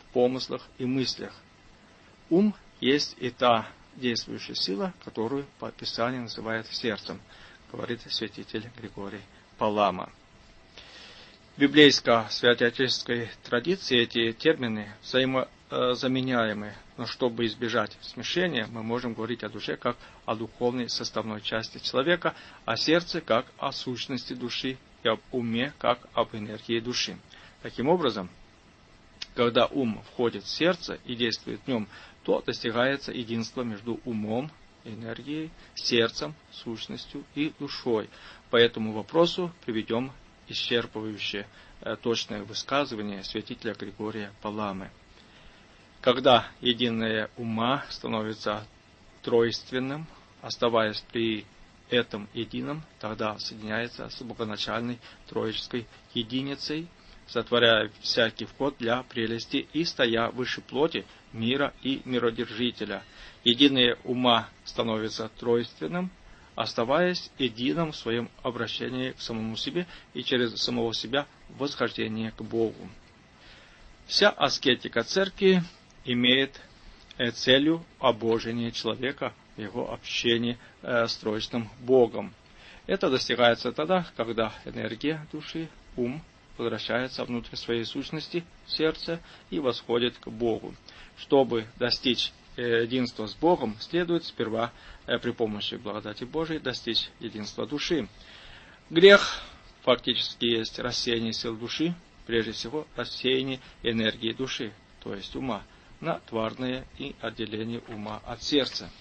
Speaker 1: помыслах и мыслях. Ум есть и та действующая сила, которую по Писанию называют сердцем, говорит святитель Григорий Палама. В библейско-святоотеческой традиции эти термины взаимозаменяемы, но чтобы избежать смешения, мы можем говорить о душе как о духовной составной части человека, о сердце как о сущности души и об уме как об энергии души. Таким образом, когда ум входит в сердце и действует в нем, то достигается единство между умом, энергией, сердцем, сущностью и душой. По этому вопросу приведем исчерпывающее э, точное высказывание святителя Григория Паламы. Когда единое ума становится тройственным, оставаясь при этом едином, тогда соединяется с богоначальной троической единицей, сотворяя всякий вход для прелести и стоя выше плоти, мира и миродержителя. Единое ума становится тройственным, оставаясь единым в своем обращении к самому себе и через самого себя восхождение к Богу. Вся аскетика церкви имеет целью обожение человека в его общении с троичным Богом. Это достигается тогда, когда энергия души, ум, возвращается внутрь своей сущности, сердце, и восходит к Богу. Чтобы достичь единства с Богом, следует сперва при помощи благодати Божией достичь единства души. Грех фактически есть рассеяние сил души, прежде всего рассеяние энергии души, то есть ума, на тварное и отделение ума от сердца.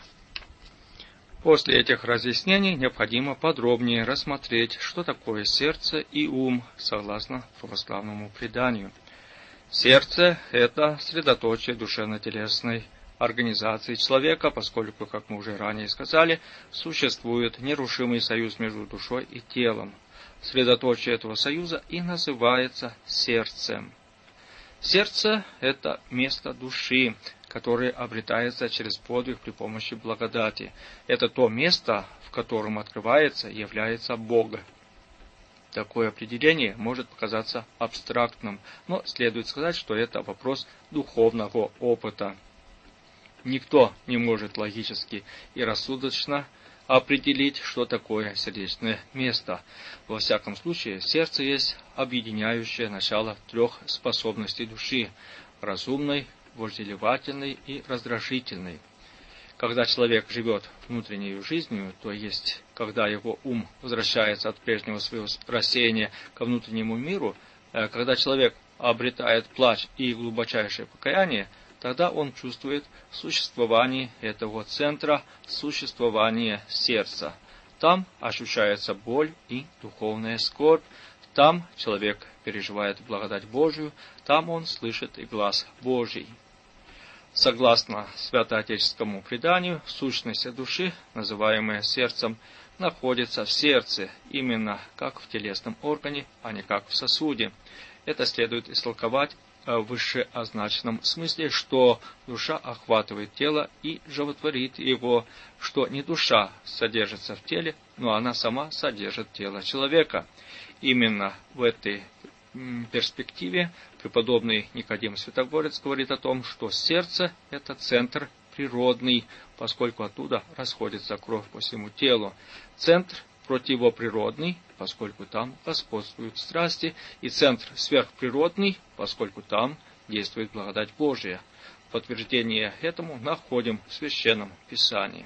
Speaker 1: После этих разъяснений необходимо подробнее рассмотреть, что такое сердце и ум, согласно православному преданию. Сердце – это средоточие душевно-телесной организации человека, поскольку, как мы уже ранее сказали, существует нерушимый союз между душой и телом. Средоточие этого союза и называется сердцем. Сердце – это место души, которое обретается через подвиг при помощи благодати. Это то место, в котором открывается и является Бог. Такое определение может показаться абстрактным, но следует сказать, что это вопрос духовного опыта. Никто не может логически и рассудочно определить, что такое сердечное место. Во всяком случае, сердце есть объединяющее начало трех способностей души – разумной, вожделевательной и раздражительной. Когда человек живет внутренней жизнью, то есть, когда его ум возвращается от прежнего своего рассеяния ко внутреннему миру, когда человек обретает плач и глубочайшее покаяние, тогда он чувствует существование этого центра, существование сердца. Там ощущается боль и духовная скорбь, там человек переживает благодать Божию, там он слышит и глас Божий. Согласно святоотеческому преданию, сущность души, называемая сердцем, находится в сердце, именно как в телесном органе, а не как в сосуде. Это следует истолковать в вышеозначенном смысле, что душа охватывает тело и животворит его, что не душа содержится в теле, но она сама содержит тело человека. Именно в этой перспективе преподобный Никодим Святогорец говорит о том, что сердце – это центр природный, поскольку оттуда расходится кровь по всему телу. Центр противоприродный, поскольку там господствуют страсти, и центр сверхприродный, поскольку там действует благодать Божия. Подтверждение этому находим в Священном Писании.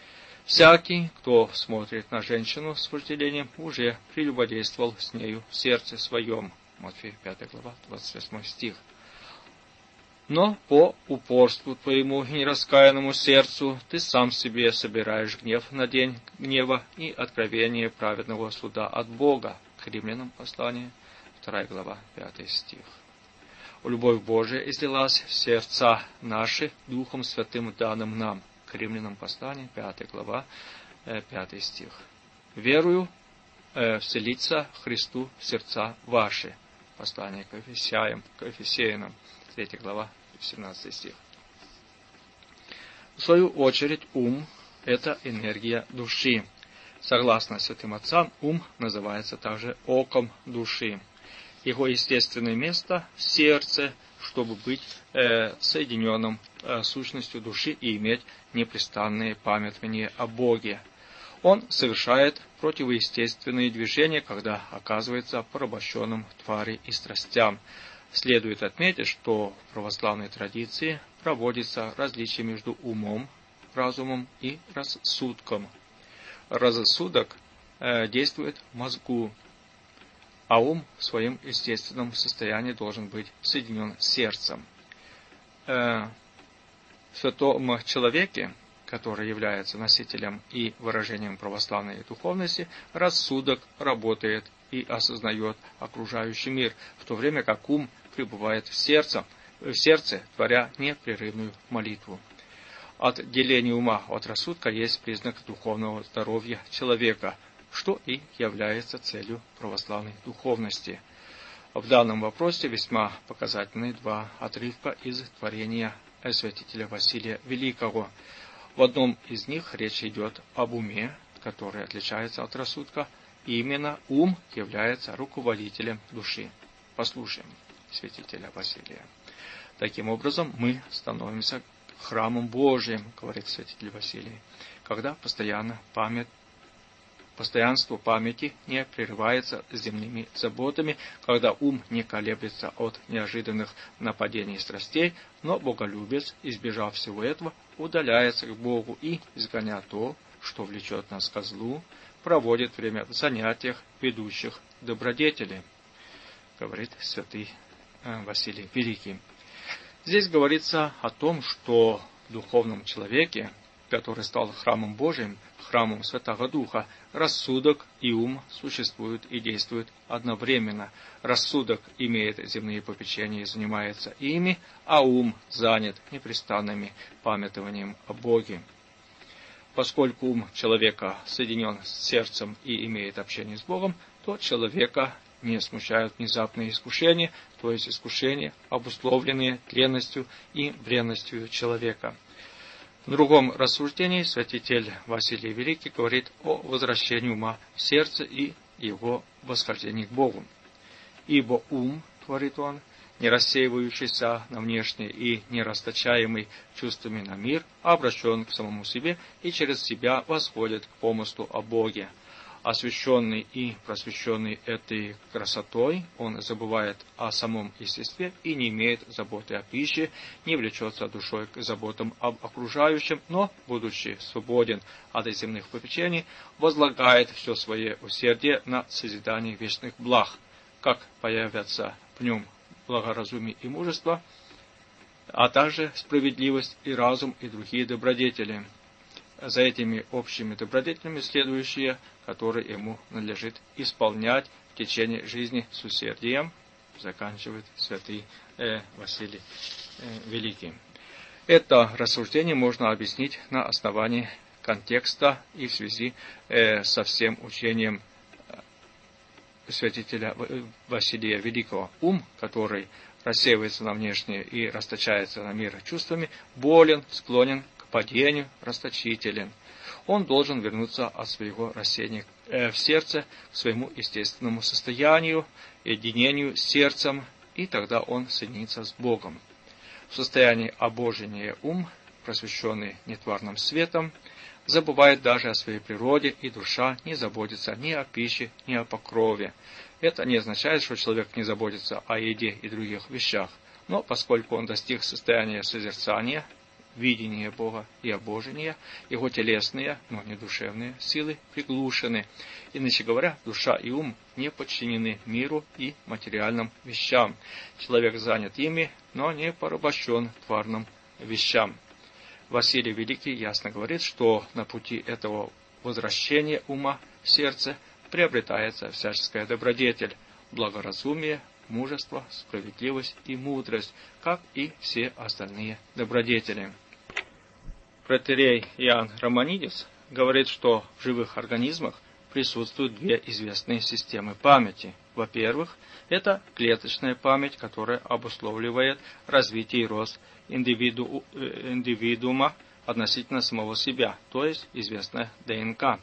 Speaker 1: Всякий, кто смотрит на женщину с вожделением, уже прелюбодействовал с нею в сердце своем. Матфея пятая глава, двадцать восьмой стих. Но по упорству твоему и нераскаянному сердцу ты сам себе собираешь гнев на день гнева и откровение праведного суда от Бога. К Римлянам послание, вторая глава, пятый стих. Любовь Божия излилась в сердца наши Духом Святым данным нам. К Римлянам послание, пятая глава, пятый стих. Верую э, вселиться Христу в сердца ваши. Послание к Ефесянам, к Ефесянам, третья глава, семнадцатый стих. В свою очередь, ум – это энергия души. Согласно святым отцам, ум называется также оком души. Его естественное место – в сердце, чтобы быть э, соединенным э, сущностью души и иметь непрестанное памятование о Боге. Он совершает противоестественные движения, когда оказывается порабощенным твари и страстям. Следует отметить, что в православной традиции проводится различие между умом, разумом и рассудком. Рассудок э, действует в мозгу, а ум в своем естественном состоянии должен быть соединен с сердцем. Э, в святом человеке, который является носителем и выражением православной духовности, рассудок работает и осознает окружающий мир, в то время как ум пребывает в сердце, в сердце, творя непрерывную молитву. Отделение ума от рассудка есть признак духовного здоровья человека, что и является целью православной духовности. В данном вопросе весьма показательны два отрывка из творения святителя Василия Великого. В одном из них речь идет об уме, который отличается от рассудка, и именно ум является руководителем души. Послушаем святителя Василия. Таким образом, мы становимся храмом Божиим, говорит святитель Василий, когда постоянно память, постоянство памяти не прерывается земными заботами, когда ум не колеблется от неожиданных нападений страстей, но боголюбец, избежав всего этого, удаляется к Богу и, изгоня то, что влечет нас ко злу, проводит время в занятиях, ведущих добродетели, говорит святый Василий Великий. Здесь говорится о том, что в духовном человеке, который стал храмом Божиим, храмом Святого Духа, рассудок и ум существуют и действуют одновременно. Рассудок имеет земные попечения и занимается ими, а ум занят непрестанными памятованием о Боге. Поскольку ум человека соединен с сердцем и имеет общение с Богом, то человека не смущают внезапные искушения, то есть искушения, обусловленные тленностью и бренностью человека. В другом рассуждении святитель Василий Великий говорит о возвращении ума в сердце и его восхождении к Богу. Ибо ум, говорит он, не рассеивающийся на внешний и не расточаемый чувствами на мир, а обращен к самому себе и через себя восходит к помыслу о Боге. Освященный и просвещенный этой красотой, он забывает о самом естестве и не имеет заботы о пище, не влечется душой к заботам об окружающем, но, будучи свободен от земных попечений, возлагает все свое усердие на созидание вечных благ, как появятся в нем благоразумие и мужество, а также справедливость и разум и другие добродетели. За этими общими добродетелями следующие, которые ему надлежит исполнять в течение жизни с усердием, заканчивает святый э, Василий э, Великий. Это рассуждение можно объяснить на основании контекста и в связи э, со всем учением святителя Василия Великого. Ум, который рассеивается на внешнее и расточается на мир чувствами, болен, склонен к падению, расточителен. Он должен вернуться от своего рассеяния в сердце к своему естественному состоянию, единению с сердцем, и тогда он соединится с Богом. В состоянии обожения ум, просвещенный нетварным светом, забывает даже о своей природе, и душа не заботится ни о пище, ни о покрове. Это не означает, что человек не заботится о еде и других вещах, но поскольку он достиг состояния созерцания, видения Бога и обожения, его телесные, но не душевные силы приглушены. Иначе говоря, душа и ум не подчинены миру и материальным вещам. Человек занят ими, но не порабощен тварным вещам. Василий Великий ясно говорит, что на пути этого возвращения ума в сердце приобретается всяческая добродетель, благоразумие, мужество, справедливость и мудрость, как и все остальные добродетели. Протоиерей Иоанн Романидис говорит, что в живых организмах присутствуют две известные системы памяти. Во-первых, это клеточная память, которая обусловливает развитие и рост индивиду, индивидуума относительно самого себя, то есть известная ДНК.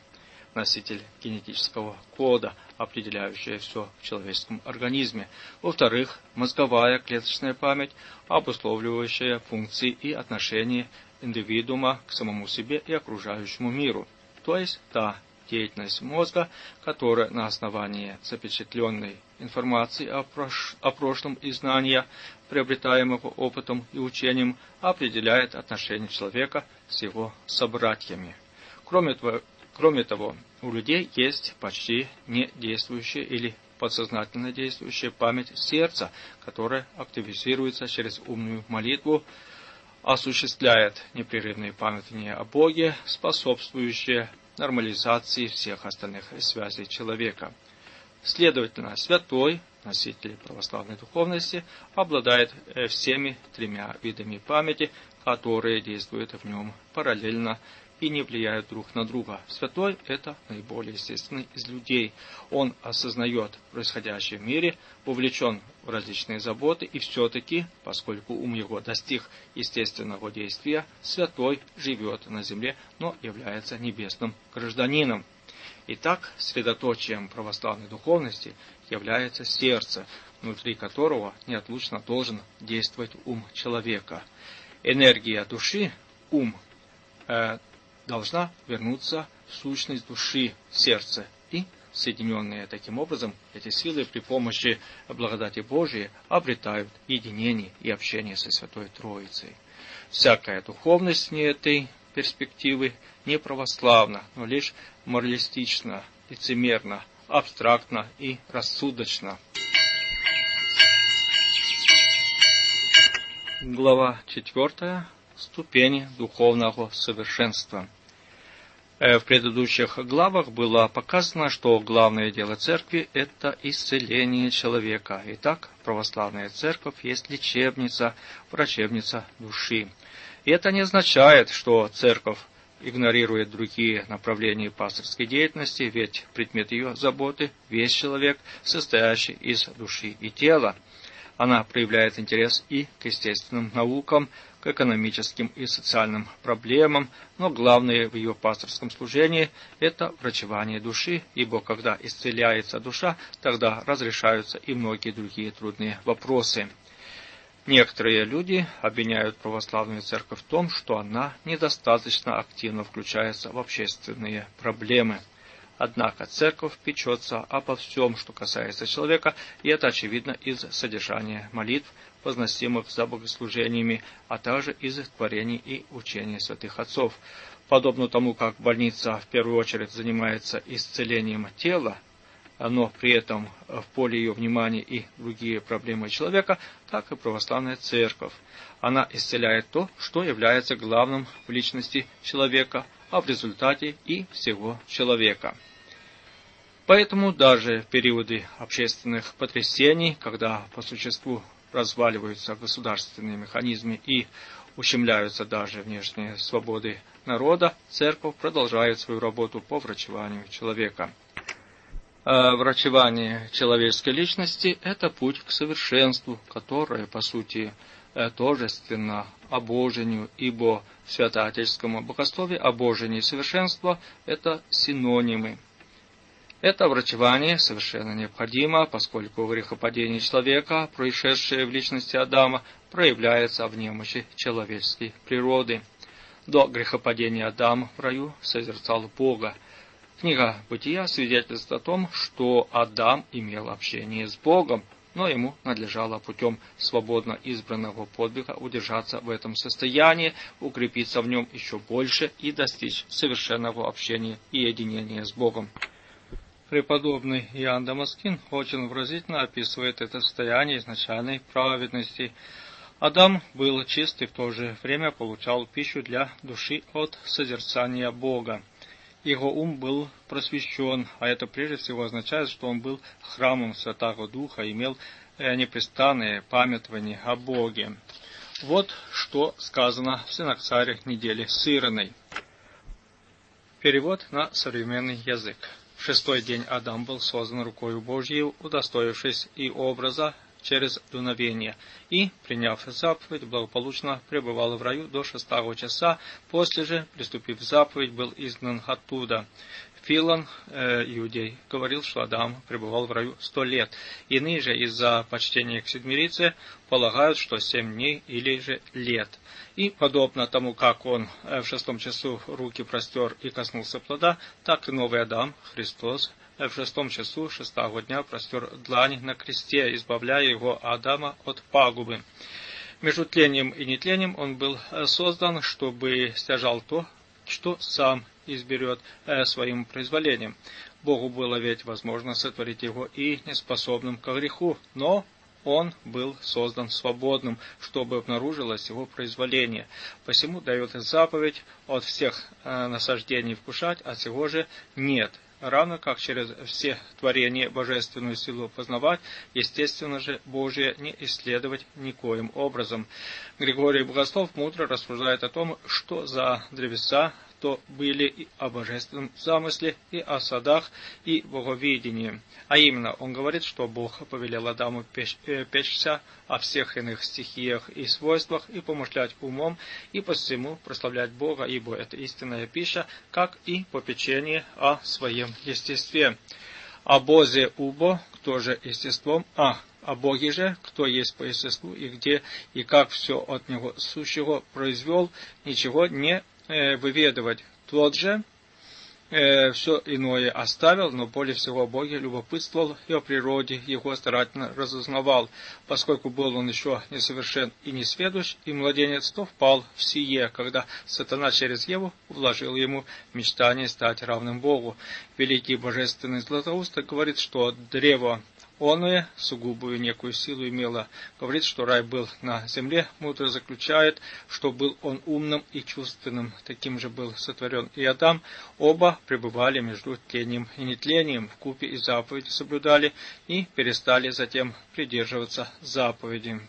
Speaker 1: носитель генетического кода, определяющий все в человеческом организме. Во-вторых, мозговая клеточная память, обусловливающая функции и отношения индивидуума к самому себе и окружающему миру. То есть та деятельность мозга, которая на основании запечатленной информации о, прош... о прошлом и знания, приобретаемого опытом и учением, определяет отношение человека с его собратьями. Кроме того, кроме того, у людей есть почти не действующая или подсознательно действующая память сердца, которая активизируется через умную молитву, осуществляет непрерывные памятования о Боге, способствующие нормализации всех остальных связей человека. Следовательно, святой, носитель православной духовности, обладает всеми тремя видами памяти, которые действуют в нем параллельно и не влияют друг на друга. Святой – это наиболее естественный из людей. Он осознает происходящее в мире, вовлечен в различные заботы, и все-таки, поскольку ум его достиг естественного действия, святой живет на земле, но является небесным гражданином. Итак, средоточием православной духовности является сердце, внутри которого неотлучно должен действовать ум человека. Энергия души, ум, э, должна вернуться в сущность души, в сердце, и соединенные таким образом эти силы при помощи благодати Божией обретают единение и общение со Святой Троицей. Всякая духовность вне этой перспективы не православна, но лишь моралистична, лицемерна, абстрактна и рассудочна. Глава четвертая. Ступени духовного совершенства. В предыдущих главах было показано, что главное дело церкви – это исцеление человека. Итак, православная церковь есть лечебница, врачебница души. И это не означает, что церковь игнорирует другие направления пасторской деятельности, ведь предмет ее заботы – весь человек, состоящий из души и тела. Она проявляет интерес и к естественным наукам, к экономическим и социальным проблемам, но главное в ее пасторском служении – это врачевание души, ибо когда исцеляется душа, тогда разрешаются и многие другие трудные вопросы. Некоторые люди обвиняют православную церковь в том, что она недостаточно активно включается в общественные проблемы. Однако церковь печется обо всем, что касается человека, и это очевидно из содержания молитв, возносимых за богослужениями, а также из творений и учения святых отцов. Подобно тому, как больница в первую очередь занимается исцелением тела, но при этом в поле ее внимания и другие проблемы человека, так и православная церковь. Она исцеляет то, что является главным в личности человека, а в результате и всего человека. Поэтому даже в периоды общественных потрясений, когда по существу разваливаются государственные механизмы и ущемляются даже внешние свободы народа, церковь продолжает свою работу по врачеванию человека. Врачевание человеческой личности – это путь к совершенству, которое, по сути, тождественно обожению, ибо в святоотеческом богословии обожение и совершенство – это синонимы. Это врачевание совершенно необходимо, поскольку грехопадение человека, происшедшее в личности Адама, проявляется в немощи человеческой природы. До грехопадения Адам в раю созерцал Бога. Книга Бытия свидетельствует о том, что Адам имел общение с Богом, но ему надлежало путем свободно избранного подвига удержаться в этом состоянии, укрепиться в нем еще больше и достичь совершенного общения и единения с Богом. Преподобный Иоанн Дамаскин очень выразительно описывает это состояние изначальной праведности. Адам был чист и в то же время получал пищу для души от созерцания Бога. Его ум был просвещен, а это прежде всего означает, что он был храмом Святого Духа, имел непрестанное памятование о Боге. Вот что сказано в синоксаре недели сыроной. Перевод на современный язык. В шестой день Адам был создан рукою Божьей, удостоившись и образа через дуновение, и, приняв заповедь, благополучно пребывал в раю до шестого часа, после же, приступив заповедь, был изгнан оттуда. В Филон, э, иудей, говорил, что Адам пребывал в раю сто лет. Иные же из-за почтения к седмирице полагают, что семь дней или же лет. И подобно тому, как он в шестом часу руки простер и коснулся плода, так и новый Адам, Христос, в шестом часу шестого дня простер длань на кресте, избавляя его, Адама, от пагубы. Между тлением и нетлением он был создан, чтобы стяжал то, что сам изберет своим произволением. Богу было ведь возможно сотворить его и неспособным к греху, но он был создан свободным, чтобы обнаружилось его произволение. Посему дает заповедь от всех насаждений вкушать, а сего же нет. Равно как через все творения божественную силу познавать, естественно же Божие не исследовать никоим образом. Григорий Богослов мудро рассуждает о том, что за древеса то были и о божественном замысле, и о садах, и боговедении. А именно, он говорит, что Бог повелел Адаму печь, э, печься о всех иных стихиях и свойствах, и помышлять умом, и посему прославлять Бога, ибо это истинная пища, как и попечение о своем естестве. О Бозе убо, кто же естеством, а о Боге же, кто есть по естеству, и где, и как все от Него сущего произвел, ничего не выведывать. Тот же э, все иное оставил, но более всего о Боге любопытствовал и о природе его старательно разузнавал. Поскольку был он еще несовершен и несведущ, и младенец, то впал в сие, когда сатана через Еву вложил ему мечтание стать равным Богу. Великий божественный Златоуст говорит, что древо оное сугубую некую силу имело. Говорит, что рай был на земле, мудро заключает, что был он умным и чувственным, таким же был сотворен и Адам. Оба пребывали между тлением и нетлением, вкупе и заповеди соблюдали, и перестали затем придерживаться заповеди.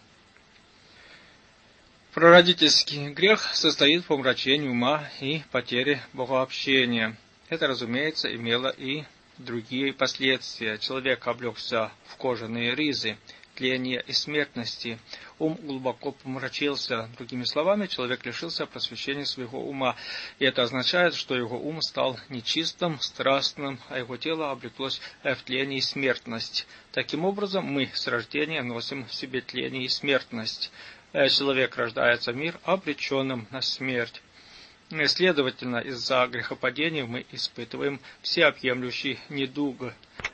Speaker 1: Прародительский грех состоит в помрачении ума и потере богообщения. Это, разумеется, имело и другие последствия. Человек облегся в кожаные ризы, тления и смертности. Ум глубоко помрачился. Другими словами, человек лишился просвещения своего ума. И это означает, что его ум стал нечистым, страстным, а его тело облеклось в тление и смертность. Таким образом, мы с рождения носим в себе тление и смертность. Человек рождается в мир обреченным на смерть. Следовательно, из-за грехопадения мы испытываем всеобъемлющий недуг.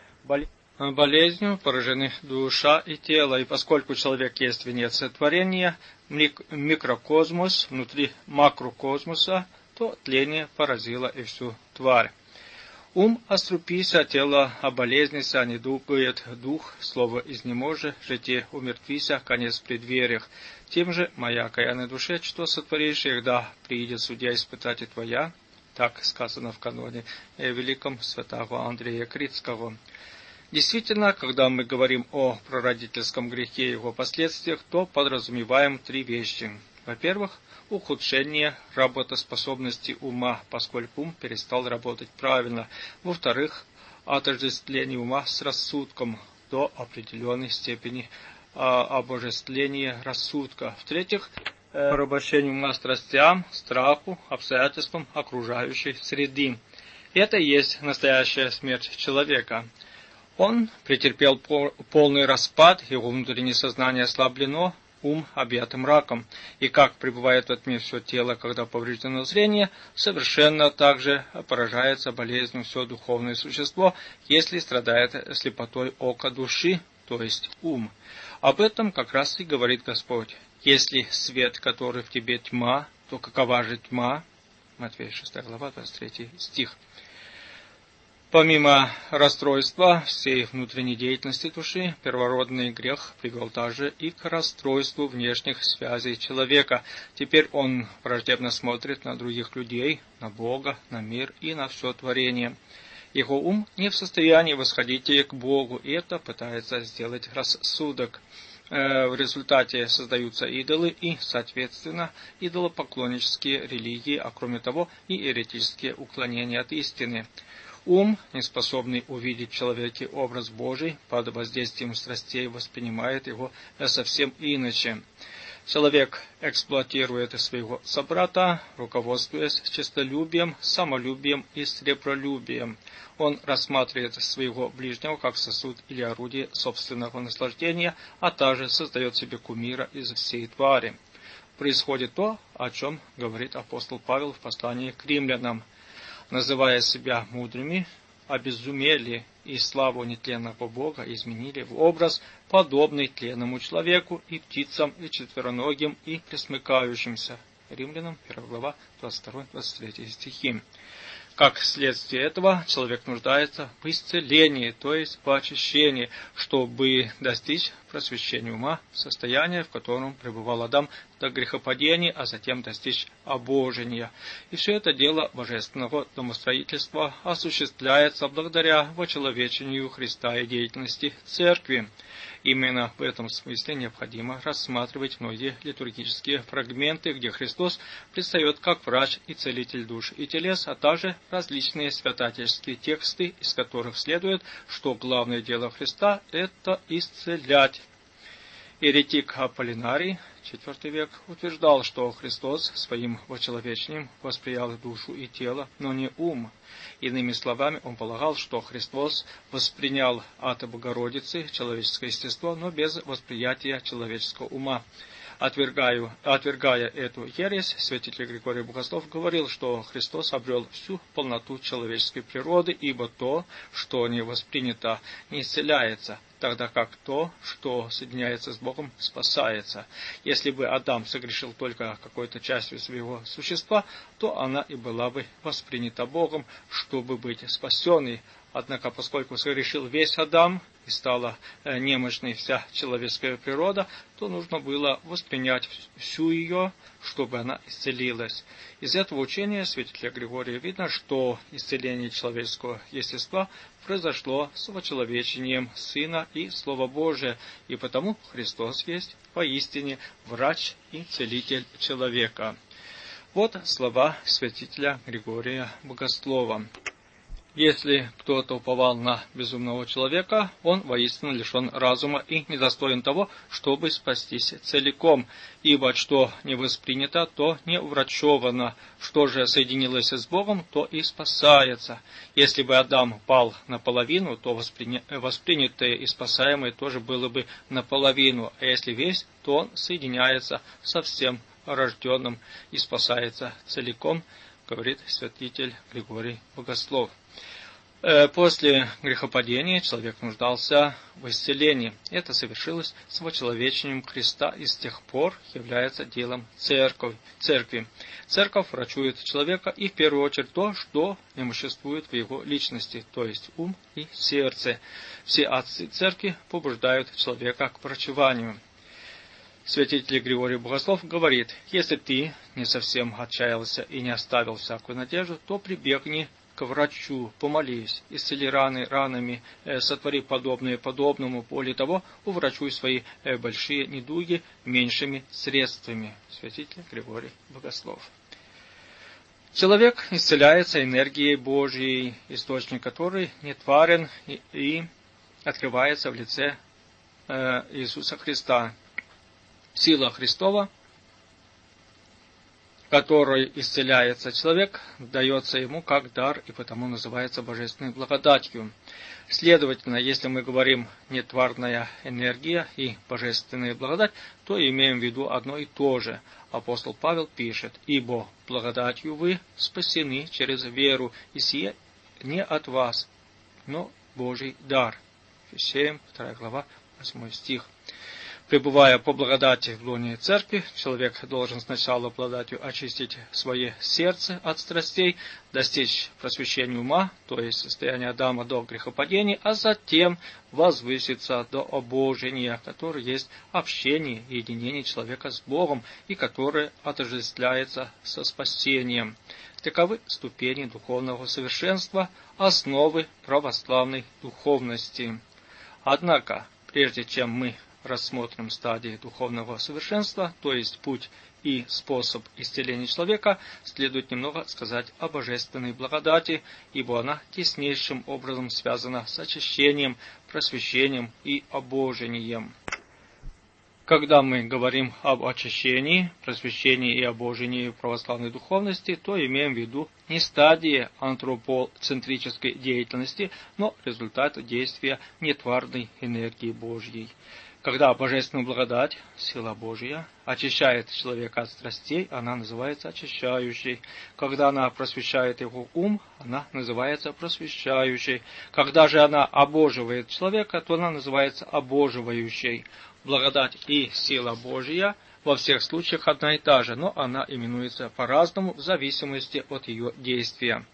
Speaker 1: Болезнью поражены душа и тело, и поскольку человек есть венец творения, микрокосмос внутри макрокосмоса, то тление поразило и всю тварь. Ум острупися, тело оболезнися, недугует дух, слово изнеможе, житие умертвися, конец в преддвериях. Тем же, моя окаянная душе, что сотворишь, когда приидет судья испытать твоя, так сказано в каноне великом святого Андрея Критского. Действительно, когда мы говорим о прародительском грехе и его последствиях, то подразумеваем три вещи. Во-первых, ухудшение работоспособности ума, поскольку ум перестал работать правильно. Во-вторых, отождествление ума с рассудком до определенной степени обожествления рассудка. В-третьих, порабощение ума страстям, страху, обстоятельствам окружающей среды. Это и есть настоящая смерть человека. Он претерпел полный распад, его внутреннее сознание ослаблено, ум объят мраком, и как пребывает в этот мир все тело, когда повреждено зрение, совершенно так же поражается болезнью все духовное существо, если страдает слепотой ока души, то есть ум. Об этом как раз и говорит Господь. Если свет, который в тебе тьма, то какова же тьма? Матфея шестая глава, двадцать третий стих. Помимо расстройства всей внутренней деятельности души, первородный грех привел также и к расстройству внешних связей человека. Теперь он враждебно смотрит на других людей, на Бога, на мир и на все творение. Его ум не в состоянии восходить к Богу, и это пытается сделать рассудок. В результате создаются идолы и, соответственно, идолопоклоннические религии, а кроме того и еретические уклонения от истины. Ум, неспособный увидеть в человеке образ Божий, под воздействием страстей воспринимает его совсем иначе. Человек эксплуатирует своего собрата, руководствуясь честолюбием, самолюбием и сребролюбием. Он рассматривает своего ближнего как сосуд или орудие собственного наслаждения, а также создает себе кумира из всей твари. Происходит то, о чем говорит апостол Павел в послании к римлянам. Называя себя мудрыми, обезумели и славу нетленного Бога изменили в образ, подобный тленному человеку и птицам, и четвероногим, и пресмыкающимся. Римлянам, первая глава, двадцать второй двадцать третий стихи. Как следствие этого, человек нуждается в исцелении, то есть в очищении, чтобы достичь просвещения ума, состояния, в котором пребывал Адам до грехопадения, а затем достичь обожения. И все это дело божественного домостроительства осуществляется благодаря вочеловечению Христа и деятельности Церкви. Именно в этом смысле необходимо рассматривать многие литургические фрагменты, где Христос предстает как врач и целитель душ и телес, а также различные святотеческие тексты, из которых следует, что главное дело Христа – это исцелять. Еретик Аполлинарий, четвёртый век, утверждал, что Христос своим вочеловечением восприял душу и тело, но не ум. Иными словами, он полагал, что Христос воспринял от Богородицы человеческое естество, но без восприятия человеческого ума. Отвергаю, отвергая эту ересь, святитель Григорий Богослов говорил, что Христос обрел всю полноту человеческой природы, ибо то, что не воспринято, не исцеляется, тогда как то, что соединяется с Богом, спасается. Если бы Адам согрешил только какой-то частью своего существа, то она и была бы воспринята Богом, чтобы быть спасенной. Однако, поскольку согрешил весь Адам и стала немощной вся человеческая природа, то нужно было воспринять всю ее, чтобы она исцелилась. Из этого учения святителя Григория видно, что исцеление человеческого естества произошло с вочеловечением Сына и Слова Божия, и потому Христос есть поистине врач и целитель человека. Вот слова святителя Григория Богослова. Если кто-то уповал на безумного человека, он воистину лишен разума и недостоин того, чтобы спастись целиком, ибо что не воспринято, то не уврачевано, что же соединилось с Богом, то и спасается. Если бы Адам пал наполовину, то восприня... воспринятое и спасаемое тоже было бы наполовину, а если весь, то он соединяется со всем рожденным и спасается целиком, говорит святитель Григорий Богослов. После грехопадения человек нуждался в исцелении. Это совершилось с вочеловечением Христа и с тех пор является делом церковь, церкви. Церковь врачует человека и в первую очередь то, что имуществует в его личности, то есть ум и сердце. Все отцы церкви побуждают человека к врачеванию. Святитель Григорий Богослов говорит: если ты не совсем отчаялся и не оставил всякую надежду, то прибегни к врачу, помолись, исцели раны ранами, э, сотвори подобное подобному, более того, уврачуй свои э, большие недуги меньшими средствами. Святитель Григорий Богослов. Человек исцеляется энергией Божьей, источник которой нетварен и, и открывается в лице э, Иисуса Христа. Сила Христова, которой исцеляется человек, дается ему как дар и потому называется божественной благодатью. Следовательно, если мы говорим нетварная энергия и божественная благодать, то имеем в виду одно и то же. Апостол Павел пишет: «Ибо благодатью вы спасены через веру, и сие не от вас, но Божий дар». Ефесянам, вторая глава, восьмой стих. Пребывая по благодати в лоне церкви, человек должен сначала благодатью очистить свое сердце от страстей, достичь просвещения ума, то есть состояния Адама до грехопадения, а затем возвыситься до обожения, которое есть общение и единение человека с Богом и которое отождествляется со спасением. Таковы ступени духовного совершенства, основы православной духовности. Однако, прежде чем мы рассмотрим стадии духовного совершенства, то есть путь и способ исцеления человека, следует немного сказать о божественной благодати, ибо она теснейшим образом связана с очищением, просвещением и обожением. Когда мы говорим об очищении, просвещении и обожении православной духовности, то имеем в виду не стадии антропоцентрической деятельности, но результат действия нетварной энергии Божьей. Когда божественная благодать, сила Божья, очищает человека от страстей, она называется очищающей. Когда она просвещает его ум, она называется просвещающей. Когда же она обоживает человека, то она называется обоживающей. Благодать и сила Божья во всех случаях одна и та же, но она именуется по-разному в зависимости от ее действия.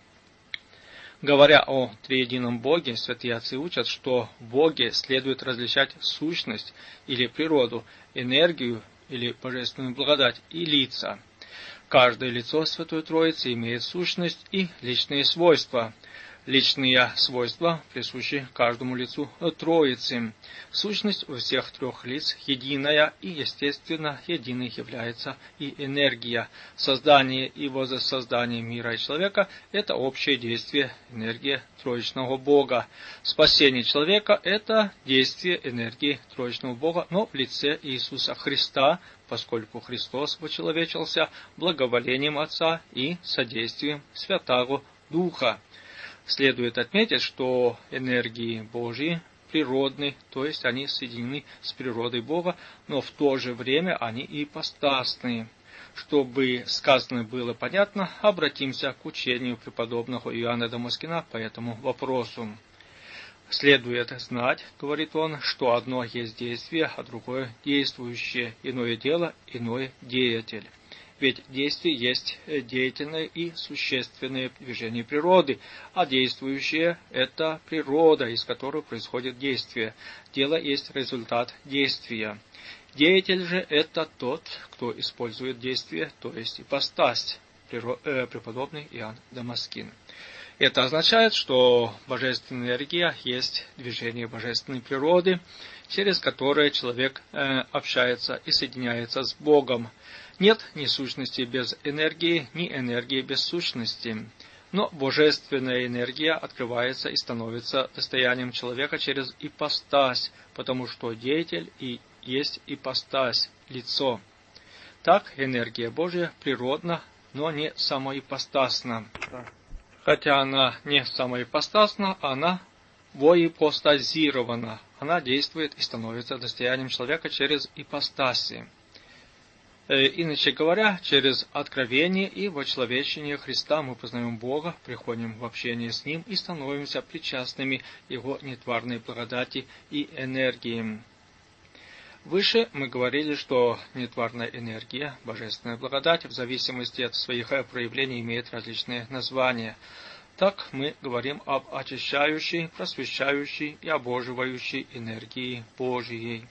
Speaker 1: Говоря о триедином Боге, святые отцы учат, что в Боге следует различать сущность или природу, энергию или божественную благодать и лица. Каждое лицо Святой Троицы имеет сущность и личные свойства. Личные свойства присущи каждому лицу Троицы. Сущность у всех трех лиц единая, и, естественно, единой является и энергия. Создание и воссоздание мира и человека – это общее действие энергии Троичного Бога. Спасение человека – это действие энергии Троичного Бога, но в лице Иисуса Христа, поскольку Христос вочеловечился благоволением Отца и содействием Святаго Духа. Следует отметить, что энергии Божьи природны, то есть они соединены с природой Бога, но в то же время они ипостасные. Чтобы сказанное было понятно, обратимся к учению преподобного Иоанна Дамаскина по этому вопросу. Следует знать, говорит он, что одно есть действие, а другое действующее, иное дело, иное деятель. Ведь действие есть деятельное и существенное движение природы, а действующее – это природа, из которой происходит действие. Дело есть результат действия. Деятель же – это тот, кто использует действие, то есть ипостась, преподобный Иоанн Дамаскин. Это означает, что божественная энергия есть движение божественной природы, через которое человек общается и соединяется с Богом. Нет ни сущности без энергии, ни энергии без сущности. Но божественная энергия открывается и становится достоянием человека через ипостась, потому что деятель и есть ипостась, лицо. Так энергия Божья природна, но не самоипостасна. Хотя она не самоипостасна, она воипостазирована. Она действует и становится достоянием человека через ипостаси. Иначе говоря, через откровение и вочеловечение Христа мы познаем Бога, приходим в общение с Ним и становимся причастными Его нетварной благодати и энергии. Выше мы говорили, что нетварная энергия, божественная благодать, в зависимости от своих проявлений имеет различные названия. Так мы говорим об очищающей, просвещающей и обоживающей энергии Божией.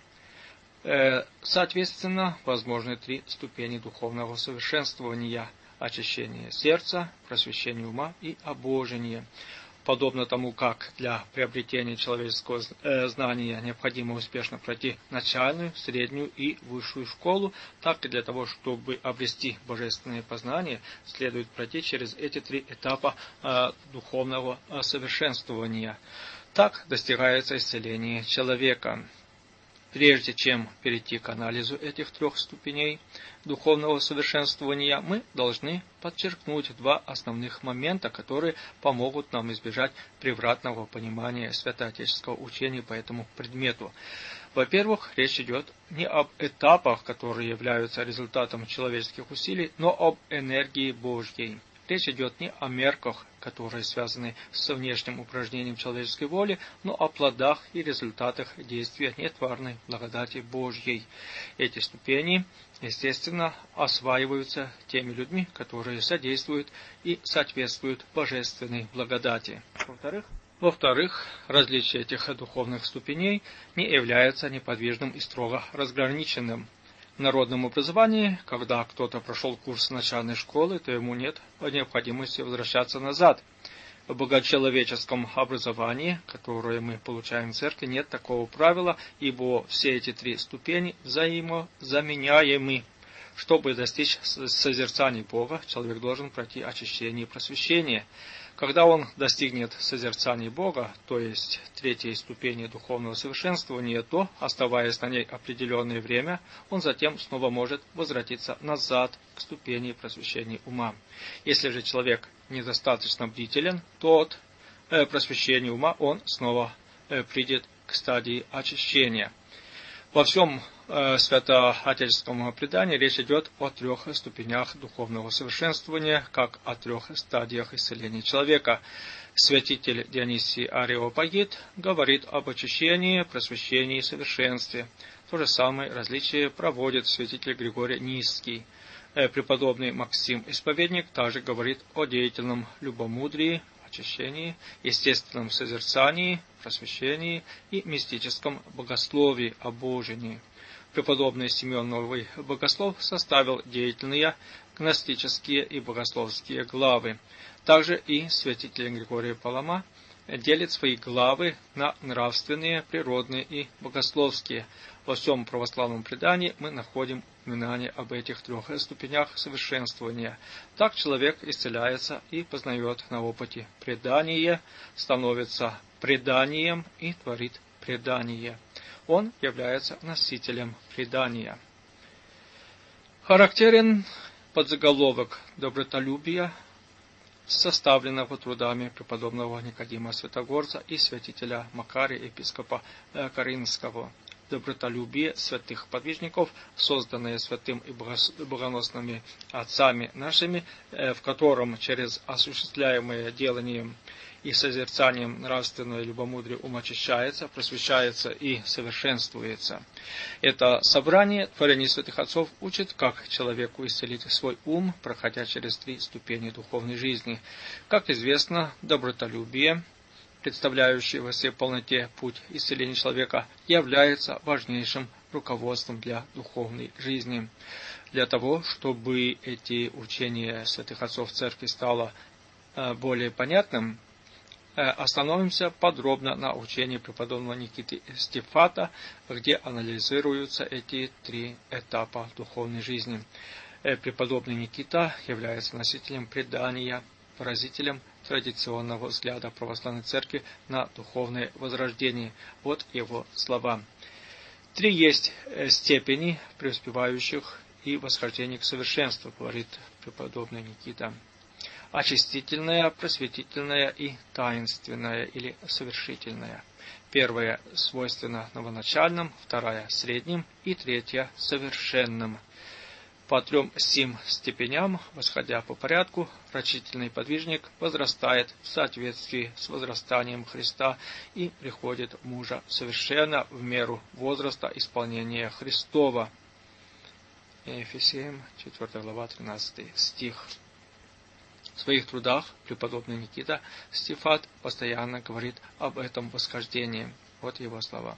Speaker 1: Соответственно, возможны три ступени духовного совершенствования: очищение сердца, просвещение ума и обожение. Подобно тому, как для приобретения человеческого знания необходимо успешно пройти начальную, среднюю и высшую школу, так и для того, чтобы обрести божественное познание, следует пройти через эти три этапа духовного совершенствования. Так достигается исцеление человека. Прежде чем перейти к анализу этих трех ступеней духовного совершенствования, мы должны подчеркнуть два основных момента, которые помогут нам избежать превратного понимания святоотеческого учения по этому предмету. Во-первых, речь идет не об этапах, которые являются результатом человеческих усилий, но об энергии Божьей. Речь идет не о мерках, которые связаны с внешним упражнением человеческой воли, но о плодах и результатах действия нетварной благодати Божьей. Эти ступени, естественно, осваиваются теми людьми, которые содействуют и соответствуют божественной благодати. Во-вторых, Во-вторых, различие этих духовных ступеней не является неподвижным и строго разграниченным. В народном образовании, когда кто-то прошел курс начальной школы, то ему нет необходимости возвращаться назад. В богочеловеческом образовании, которое мы получаем в церкви, нет такого правила, ибо все эти три ступени взаимозаменяемы. Чтобы достичь созерцания Бога, человек должен пройти очищение и просвещение. Когда он достигнет созерцания Бога, то есть третьей ступени духовного совершенствования, то, оставаясь на ней определенное время, он затем снова может возвратиться назад к ступени просвещения ума. Если же человек недостаточно бдителен, то от э, просвещения ума он снова э, придет к стадии очищения. Во всем э, святоотеческом предании речь идет о трех ступенях духовного совершенствования, как о трех стадиях исцеления человека. Святитель Дионисий Ареопагит говорит об очищении, просвещении и совершенстве. То же самое различие проводит святитель Григорий Низкий. Э, преподобный Максим Исповедник также говорит о деятельном любомудрии, очищении, естественном созерцании, просвещении и мистическом богословии, обожении. Преподобный Симеон Новый Богослов составил деятельные гностические и богословские главы. Также и святитель Григорий Палама делит свои главы на нравственные, природные и богословские. Во всем православном предании мы находим упоминание об этих трех ступенях совершенствования. Так человек исцеляется и познает на опыте предание, становится преданием и творит предание. Он является носителем предания. Характерен подзаголовок добротолюбия, составленного трудами преподобного Никодима Святогорца и святителя Макария, епископа Каринского. Добротолюбие святых подвижников, созданное святым и богоносными отцами нашими, в котором через осуществляемое деланием и созерцанием нравственное любомудрие ум очищается, просвещается и совершенствуется. Это собрание творений святых отцов учит, как человеку исцелить свой ум, проходя через три ступени духовной жизни. Как известно, добротолюбие, представляющее во всей полноте путь исцеления человека, является важнейшим руководством для духовной жизни. Для того, чтобы эти учения святых отцов церкви стало более понятным, остановимся подробно на учении преподобного Никиты Стефата, где анализируются эти три этапа духовной жизни. Преподобный Никита является носителем предания, выразителем традиционного взгляда православной церкви на духовное возрождение. Вот его слова. Три есть степени преуспевающих и восхождения к совершенству, говорит преподобный Никита. Очистительная, просветительная и таинственная или совершительная. Первая свойственна новоначальным, вторая средним и третья совершенным. По трем сим степеням, восходя по порядку, рачительный подвижник возрастает в соответствии с возрастанием Христа и приходит в мужа совершенно в меру возраста исполнения Христова. Ефесеям, четвёртая глава, тринадцатый стих. В своих трудах преподобный Никита Стефат постоянно говорит об этом восхождении. Вот его слова.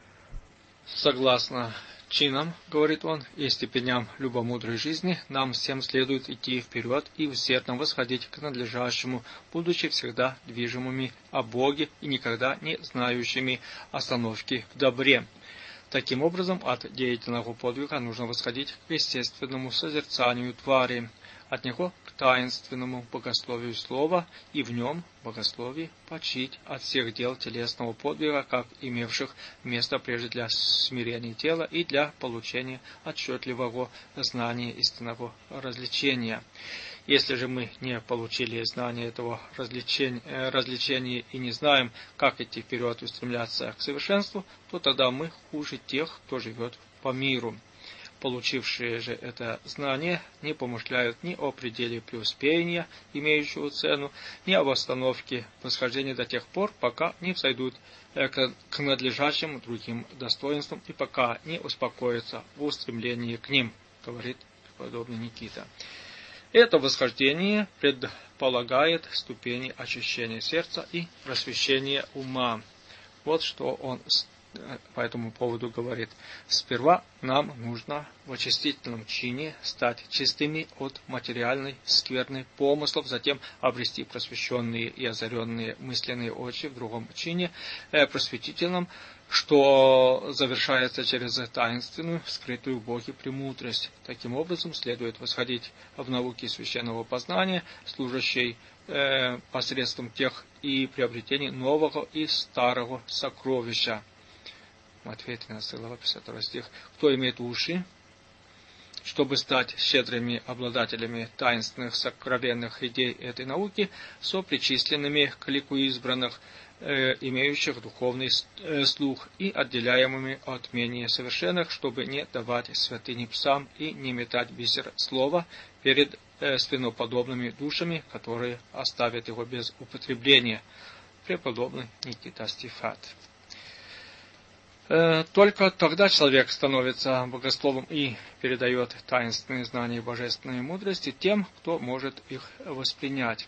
Speaker 1: Согласно чинам, говорит он, и степеням любомудрой жизни, нам всем следует идти вперед и усердно восходить к надлежащему, будучи всегда движимыми о Боге и никогда не знающими остановки в добре. Таким образом, от деятельного подвига нужно восходить к естественному созерцанию твари, от него к таинственному богословию слова и в нем, богословии, почить от всех дел телесного подвига, как имевших место прежде для смирения тела и для получения отчетливого знания истинного развлечения. Если же мы не получили знания этого развлечения, развлечения и не знаем, как идти вперед и устремляться к совершенству, то тогда мы хуже тех, кто живет по миру. Получившие же это знание не помышляют ни о пределе преуспеяния, имеющего цену, ни об остановке восхождения до тех пор, пока не взойдут к, к надлежащим другим достоинствам и пока не успокоятся в устремлении к ним, говорит преподобный Никита. Это восхождение предполагает ступени очищения сердца и просвещения ума. Вот что он по этому поводу говорит. Сперва нам нужно в очистительном чине стать чистыми от материальной скверны помыслов, затем обрести просвещенные и озаренные мысленные очи в другом чине, э, просветительном, что завершается через таинственную, скрытую в Боге премудрость. Таким образом, следует восходить в науке священного познания, служащей э, посредством тех и приобретения нового и старого сокровища. Матфея тринадцатая глава, пятьдесят второй стих. Кто имеет уши, чтобы стать щедрыми обладателями таинственных сокровенных идей этой науки, сопричисленными к лику избранных, э, имеющих духовный э, слух и отделяемыми от менее совершенных, чтобы не давать святыни псам и не метать бисер слова перед э, свиноподобными душами, которые оставят его без употребления. Преподобный Никита Стифат. Только тогда человек становится богословом и передает таинственные знания и божественные мудрости тем, кто может их воспринять.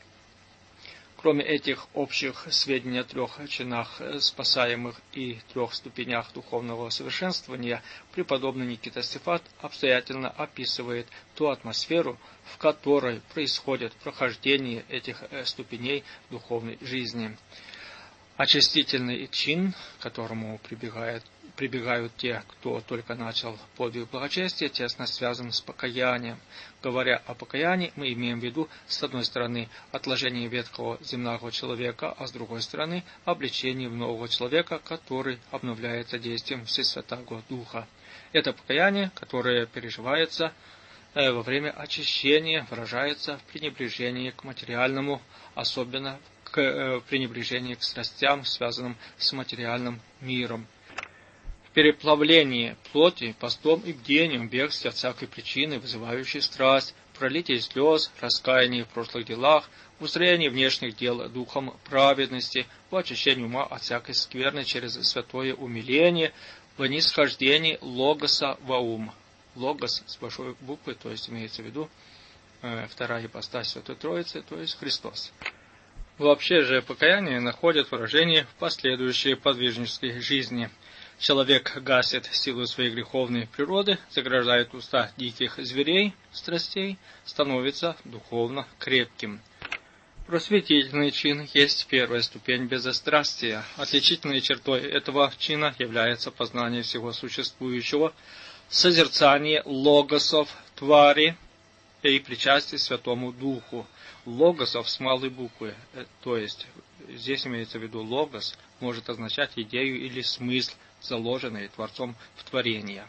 Speaker 1: Кроме этих общих сведений о трех чинах спасаемых и трех ступенях духовного совершенствования, преподобный Никита Стифат обстоятельно описывает ту атмосферу, в которой происходит прохождение этих ступеней духовной жизни. Очистительный чин, к которому прибегают, прибегают те, кто только начал подвиг благочестия, тесно связан с покаянием. Говоря о покаянии, мы имеем в виду, с одной стороны, отложение ветхого земного человека, а с другой стороны, облечение в нового человека, который обновляется действием Всесвятаго Духа. Это покаяние, которое переживается во время очищения, выражается в пренебрежении к материальному, особенно к пренебрежению к страстям, связанным с материальным миром. В переплавлении плоти, постом и бдением, бегстве от всякой причины, вызывающей страсть, пролитие слез, раскаяние в прошлых делах, устроение внешних дел духом праведности, по очищению ума от всякой скверны через святое умиление, в нисхождении логоса во ум. Логос с большой буквы, то есть имеется в виду э, вторая ипостась Святой Троицы, то есть Христос. Вообще же покаяние находит выражение в последующей подвижнической жизни. Человек гасит силу своей греховной природы, заграждает уста диких зверей, страстей, становится духовно крепким. Просветительный чин есть первая ступень безострастия. Отличительной чертой этого чина является познание всего существующего, созерцание логосов твари и причастие Святому Духу. Логосов с малой буквы, то есть здесь имеется в виду логос, может означать идею или смысл, заложенный Творцом в творение.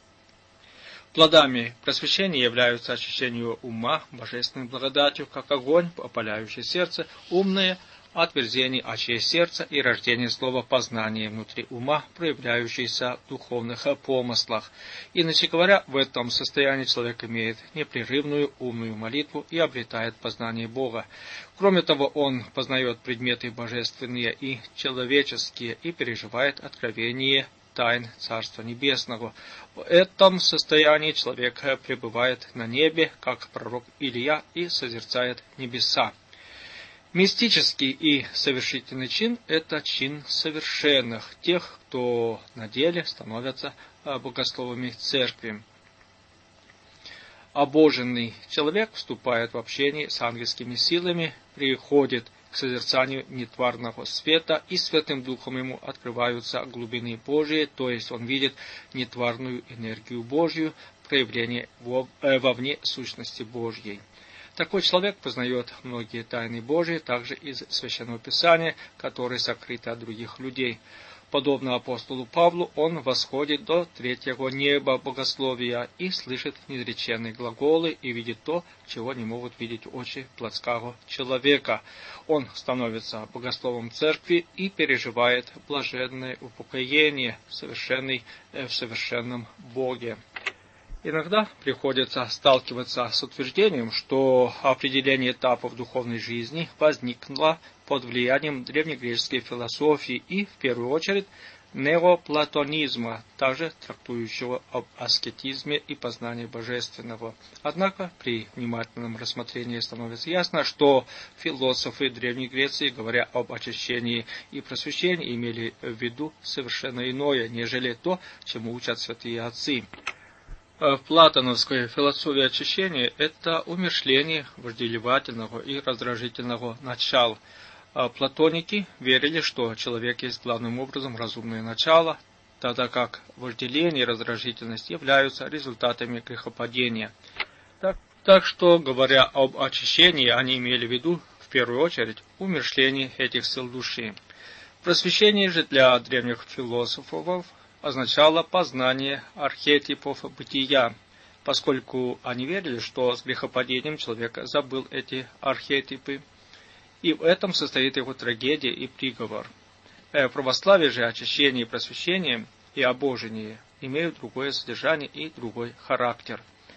Speaker 1: Плодами просвещения являются очищение ума божественной благодатью, как огонь, опаляющий сердце, умное отверзение очей сердца и рождение слова познания внутри ума, проявляющееся в духовных помыслах. Иначе говоря, в этом состоянии человек имеет непрерывную умную молитву и обретает познание Бога. Кроме того, он познает предметы божественные и человеческие и переживает откровение тайн Царства Небесного. В этом состоянии человек пребывает на небе, как пророк Илия, и созерцает небеса. Мистический и совершительный чин – это чин совершенных, тех, кто на деле становятся богословами церкви. Обоженный человек вступает в общение с ангельскими силами, приходит к созерцанию нетварного света, и Святым Духом ему открываются глубины Божии, то есть он видит нетварную энергию Божью, проявление вовне сущности Божьей. Такой человек познает многие тайны Божии, также из Священного Писания, которые сокрыты от других людей. Подобно апостолу Павлу, он восходит до третьего неба богословия и слышит неизреченные глаголы и видит то, чего не могут видеть очи плотского человека. Он становится богословом церкви и переживает блаженное упокоение, совершенный в совершенном Боге. Иногда приходится сталкиваться с утверждением, что определение этапов духовной жизни возникло под влиянием древнегреческой философии и, в первую очередь, неоплатонизма, также трактующего об аскетизме и познании божественного. Однако, при внимательном рассмотрении становится ясно, что философы Древней Греции, говоря об очищении и просвещении, имели в виду совершенно иное, нежели то, чему учат святые отцы. В платоновской философии очищения это умерщвление вожделевательного и раздражительного начала. Платоники верили, что человек есть главным образом разумное начало, тогда как вожделение и раздражительность являются результатами грехопадения. Так, так что, говоря об очищении, они имели в виду в первую очередь умерщвление этих сил души. Просвещение же для древних философов означало познание архетипов бытия, поскольку они верили, что с грехопадением человек забыл эти архетипы, и в этом состоит его трагедия и приговор. В православии же очищение и просвещение и обожение имеют другое содержание и другой характер.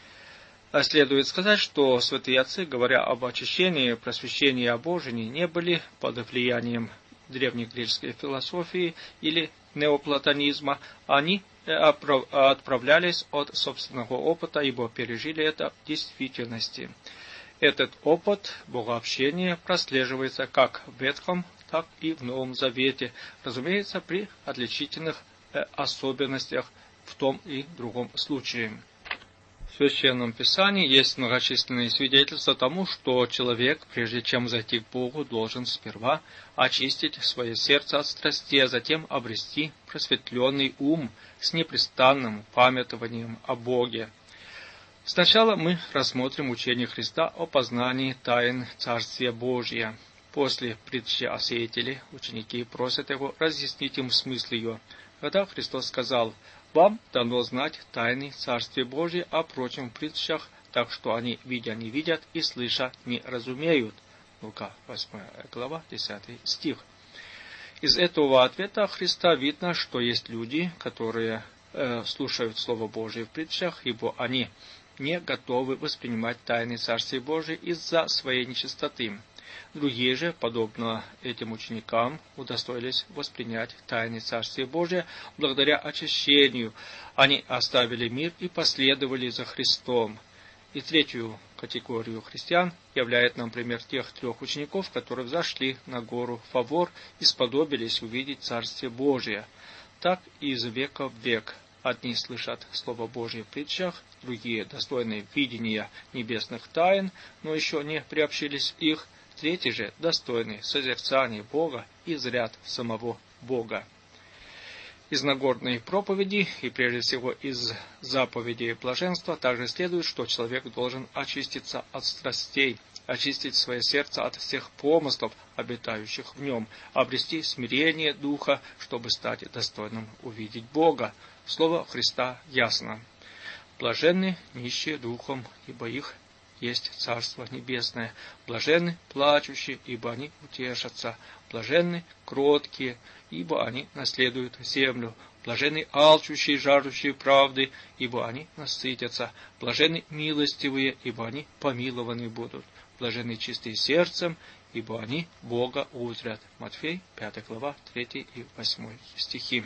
Speaker 1: Следует сказать, что святые отцы, говоря об очищении, просвещении и обожении, не были под влиянием древнегреческой философии или неоплатонизма. Они отправлялись от собственного опыта, ибо пережили это в действительности. Этот опыт богообщения прослеживается как в Ветхом, так и в Новом Завете, разумеется, при отличительных особенностях в том и другом случае. В Священном Писании есть многочисленные свидетельства тому, что человек, прежде чем зайти к Богу, должен сперва очистить свое сердце от страстей, а затем обрести просветленный ум с непрестанным памятованием о Боге. Сначала мы рассмотрим учение Христа о познании тайн Царствия Божия. После притчи о сеятеле ученики просят его разъяснить им смысл ее. Когда Христос сказал: «Вам дано знать тайны Царствия Божия о прочем притчах, так что они, видя, не видят, и слыша, не разумеют». Лука, восьмая глава, десятый стих. Из этого ответа Христа видно, что есть люди, которые э, слушают Слово Божие в притчах, ибо они не готовы воспринимать тайны Царствия Божия из-за своей нечистоты. Другие же, подобно этим ученикам, удостоились воспринять тайны Царствия Божия благодаря очищению. Они оставили мир и последовали за Христом. И третью категорию христиан являет нам пример тех трех учеников, которые взошли на гору Фавор и сподобились увидеть Царствие Божие. Так и из века в век. Одни слышат Слово Божие в притчах, другие достойны видения небесных тайн, но еще не приобщились их. Третий же достойный созерцания Бога и взгляд самого Бога. Из Нагорной проповеди и прежде всего из заповедей блаженства также следует, что человек должен очиститься от страстей, очистить свое сердце от всех помыслов, обитающих в нем, обрести смирение духа, чтобы стать достойным увидеть Бога. Слово Христа ясно: «Блаженны нищие духом, ибо их есть Царство Небесное. Блаженны плачущие, ибо они утешатся. Блаженны кроткие, ибо они наследуют землю. Блаженны алчущие, жаждущие правды, ибо они насытятся. Блаженны милостивые, ибо они помилованы будут. Блаженны чистые сердцем, ибо они Бога узрят». Матфей, пятая глава, третий и восьмой стихи.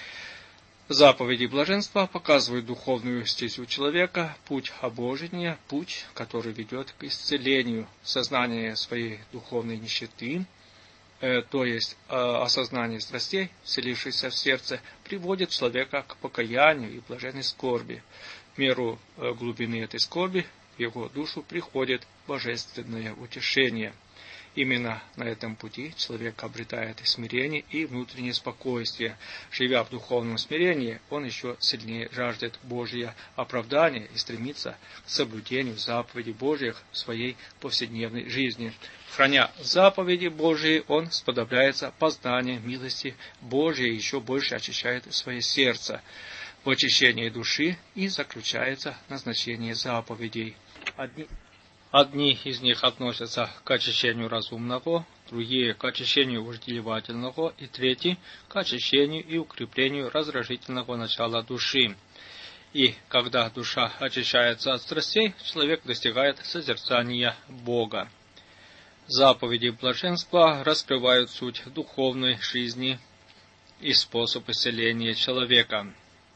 Speaker 1: Заповеди блаженства показывают духовную стезю человека, путь обожения, путь, который ведет к исцелению. Сознание своей духовной нищеты, э, то есть э, осознание страстей, вселившихся в сердце, приводит человека к покаянию и блаженной скорби. В меру э, глубины этой скорби в его душу приходит божественное утешение. Именно на этом пути человек обретает смирение и внутреннее спокойствие. Живя в духовном смирении, он еще сильнее жаждет Божия оправдания и стремится к соблюдению заповедей Божьих в своей повседневной жизни. Храня заповеди Божии, он сподобляется познания милости Божией и еще больше очищает свое сердце. В очищении души и заключается назначение заповедей. Одни Одни из них относятся к очищению разумного, другие к очищению вожделевательного и третьи к очищению и укреплению раздражительного начала души. И когда душа очищается от страстей, человек достигает созерцания Бога. Заповеди блаженства раскрывают суть духовной жизни и способ исцеления человека.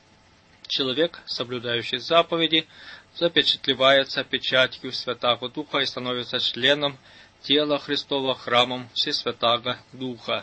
Speaker 1: Человек, соблюдающий заповеди, запечатлевается печатью Святаго Духа и становится членом тела Христова, храмом Всесвятаго Духа.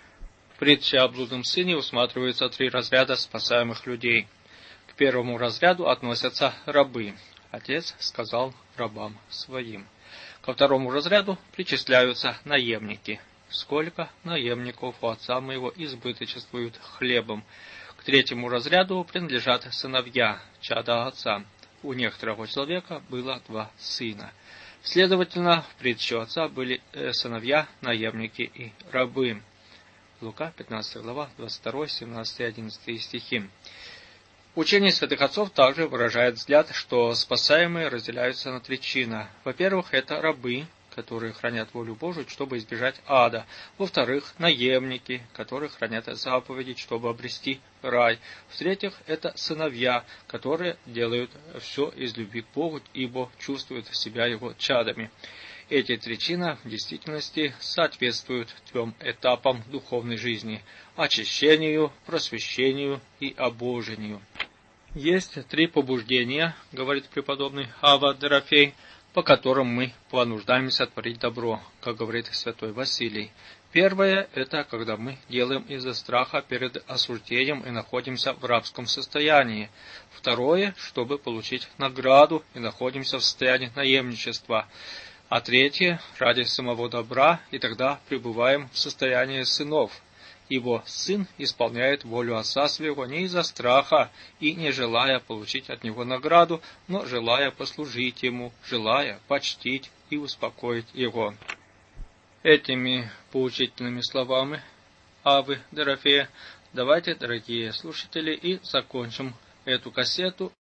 Speaker 1: В притче о блудном сыне усматриваются три разряда спасаемых людей. К первому разряду относятся рабы. Отец сказал рабам своим. Ко второму разряду причисляются наемники. Сколько наемников у отца моего избыточествуют хлебом. К третьему разряду принадлежат сыновья, чада отца. У некоторого человека было два сына. Следовательно, в притче отца были сыновья, наемники и рабы. Лука, пятнадцатая глава, двадцать второй, семнадцатый, одиннадцатый стихи. Учение святых отцов также выражает взгляд, что спасаемые разделяются на три чина. Во-первых, это рабы, которые хранят волю Божию, чтобы избежать ада. Во-вторых, наемники, которые хранят заповеди, чтобы обрести рай. В-третьих, это сыновья, которые делают все из любви к Богу, ибо чувствуют себя его чадами. Эти три чина в действительности соответствуют трем этапам духовной жизни – очищению, просвещению и обожению. Есть три побуждения, говорит преподобный Авва Дорофей, по которым мы понуждаемся творить добро, как говорит святой Василий. Первое – это когда мы делаем из-за страха перед осуждением и находимся в рабском состоянии. Второе – чтобы получить награду и находимся в состоянии наемничества. А третье – ради самого добра, и тогда пребываем в состоянии сынов. Ибо сын исполняет волю отца своего не из-за страха и не желая получить от него награду, но желая послужить ему, желая почтить и успокоить его. Этими поучительными словами Аввы Дорофея давайте, дорогие слушатели, и закончим эту кассету.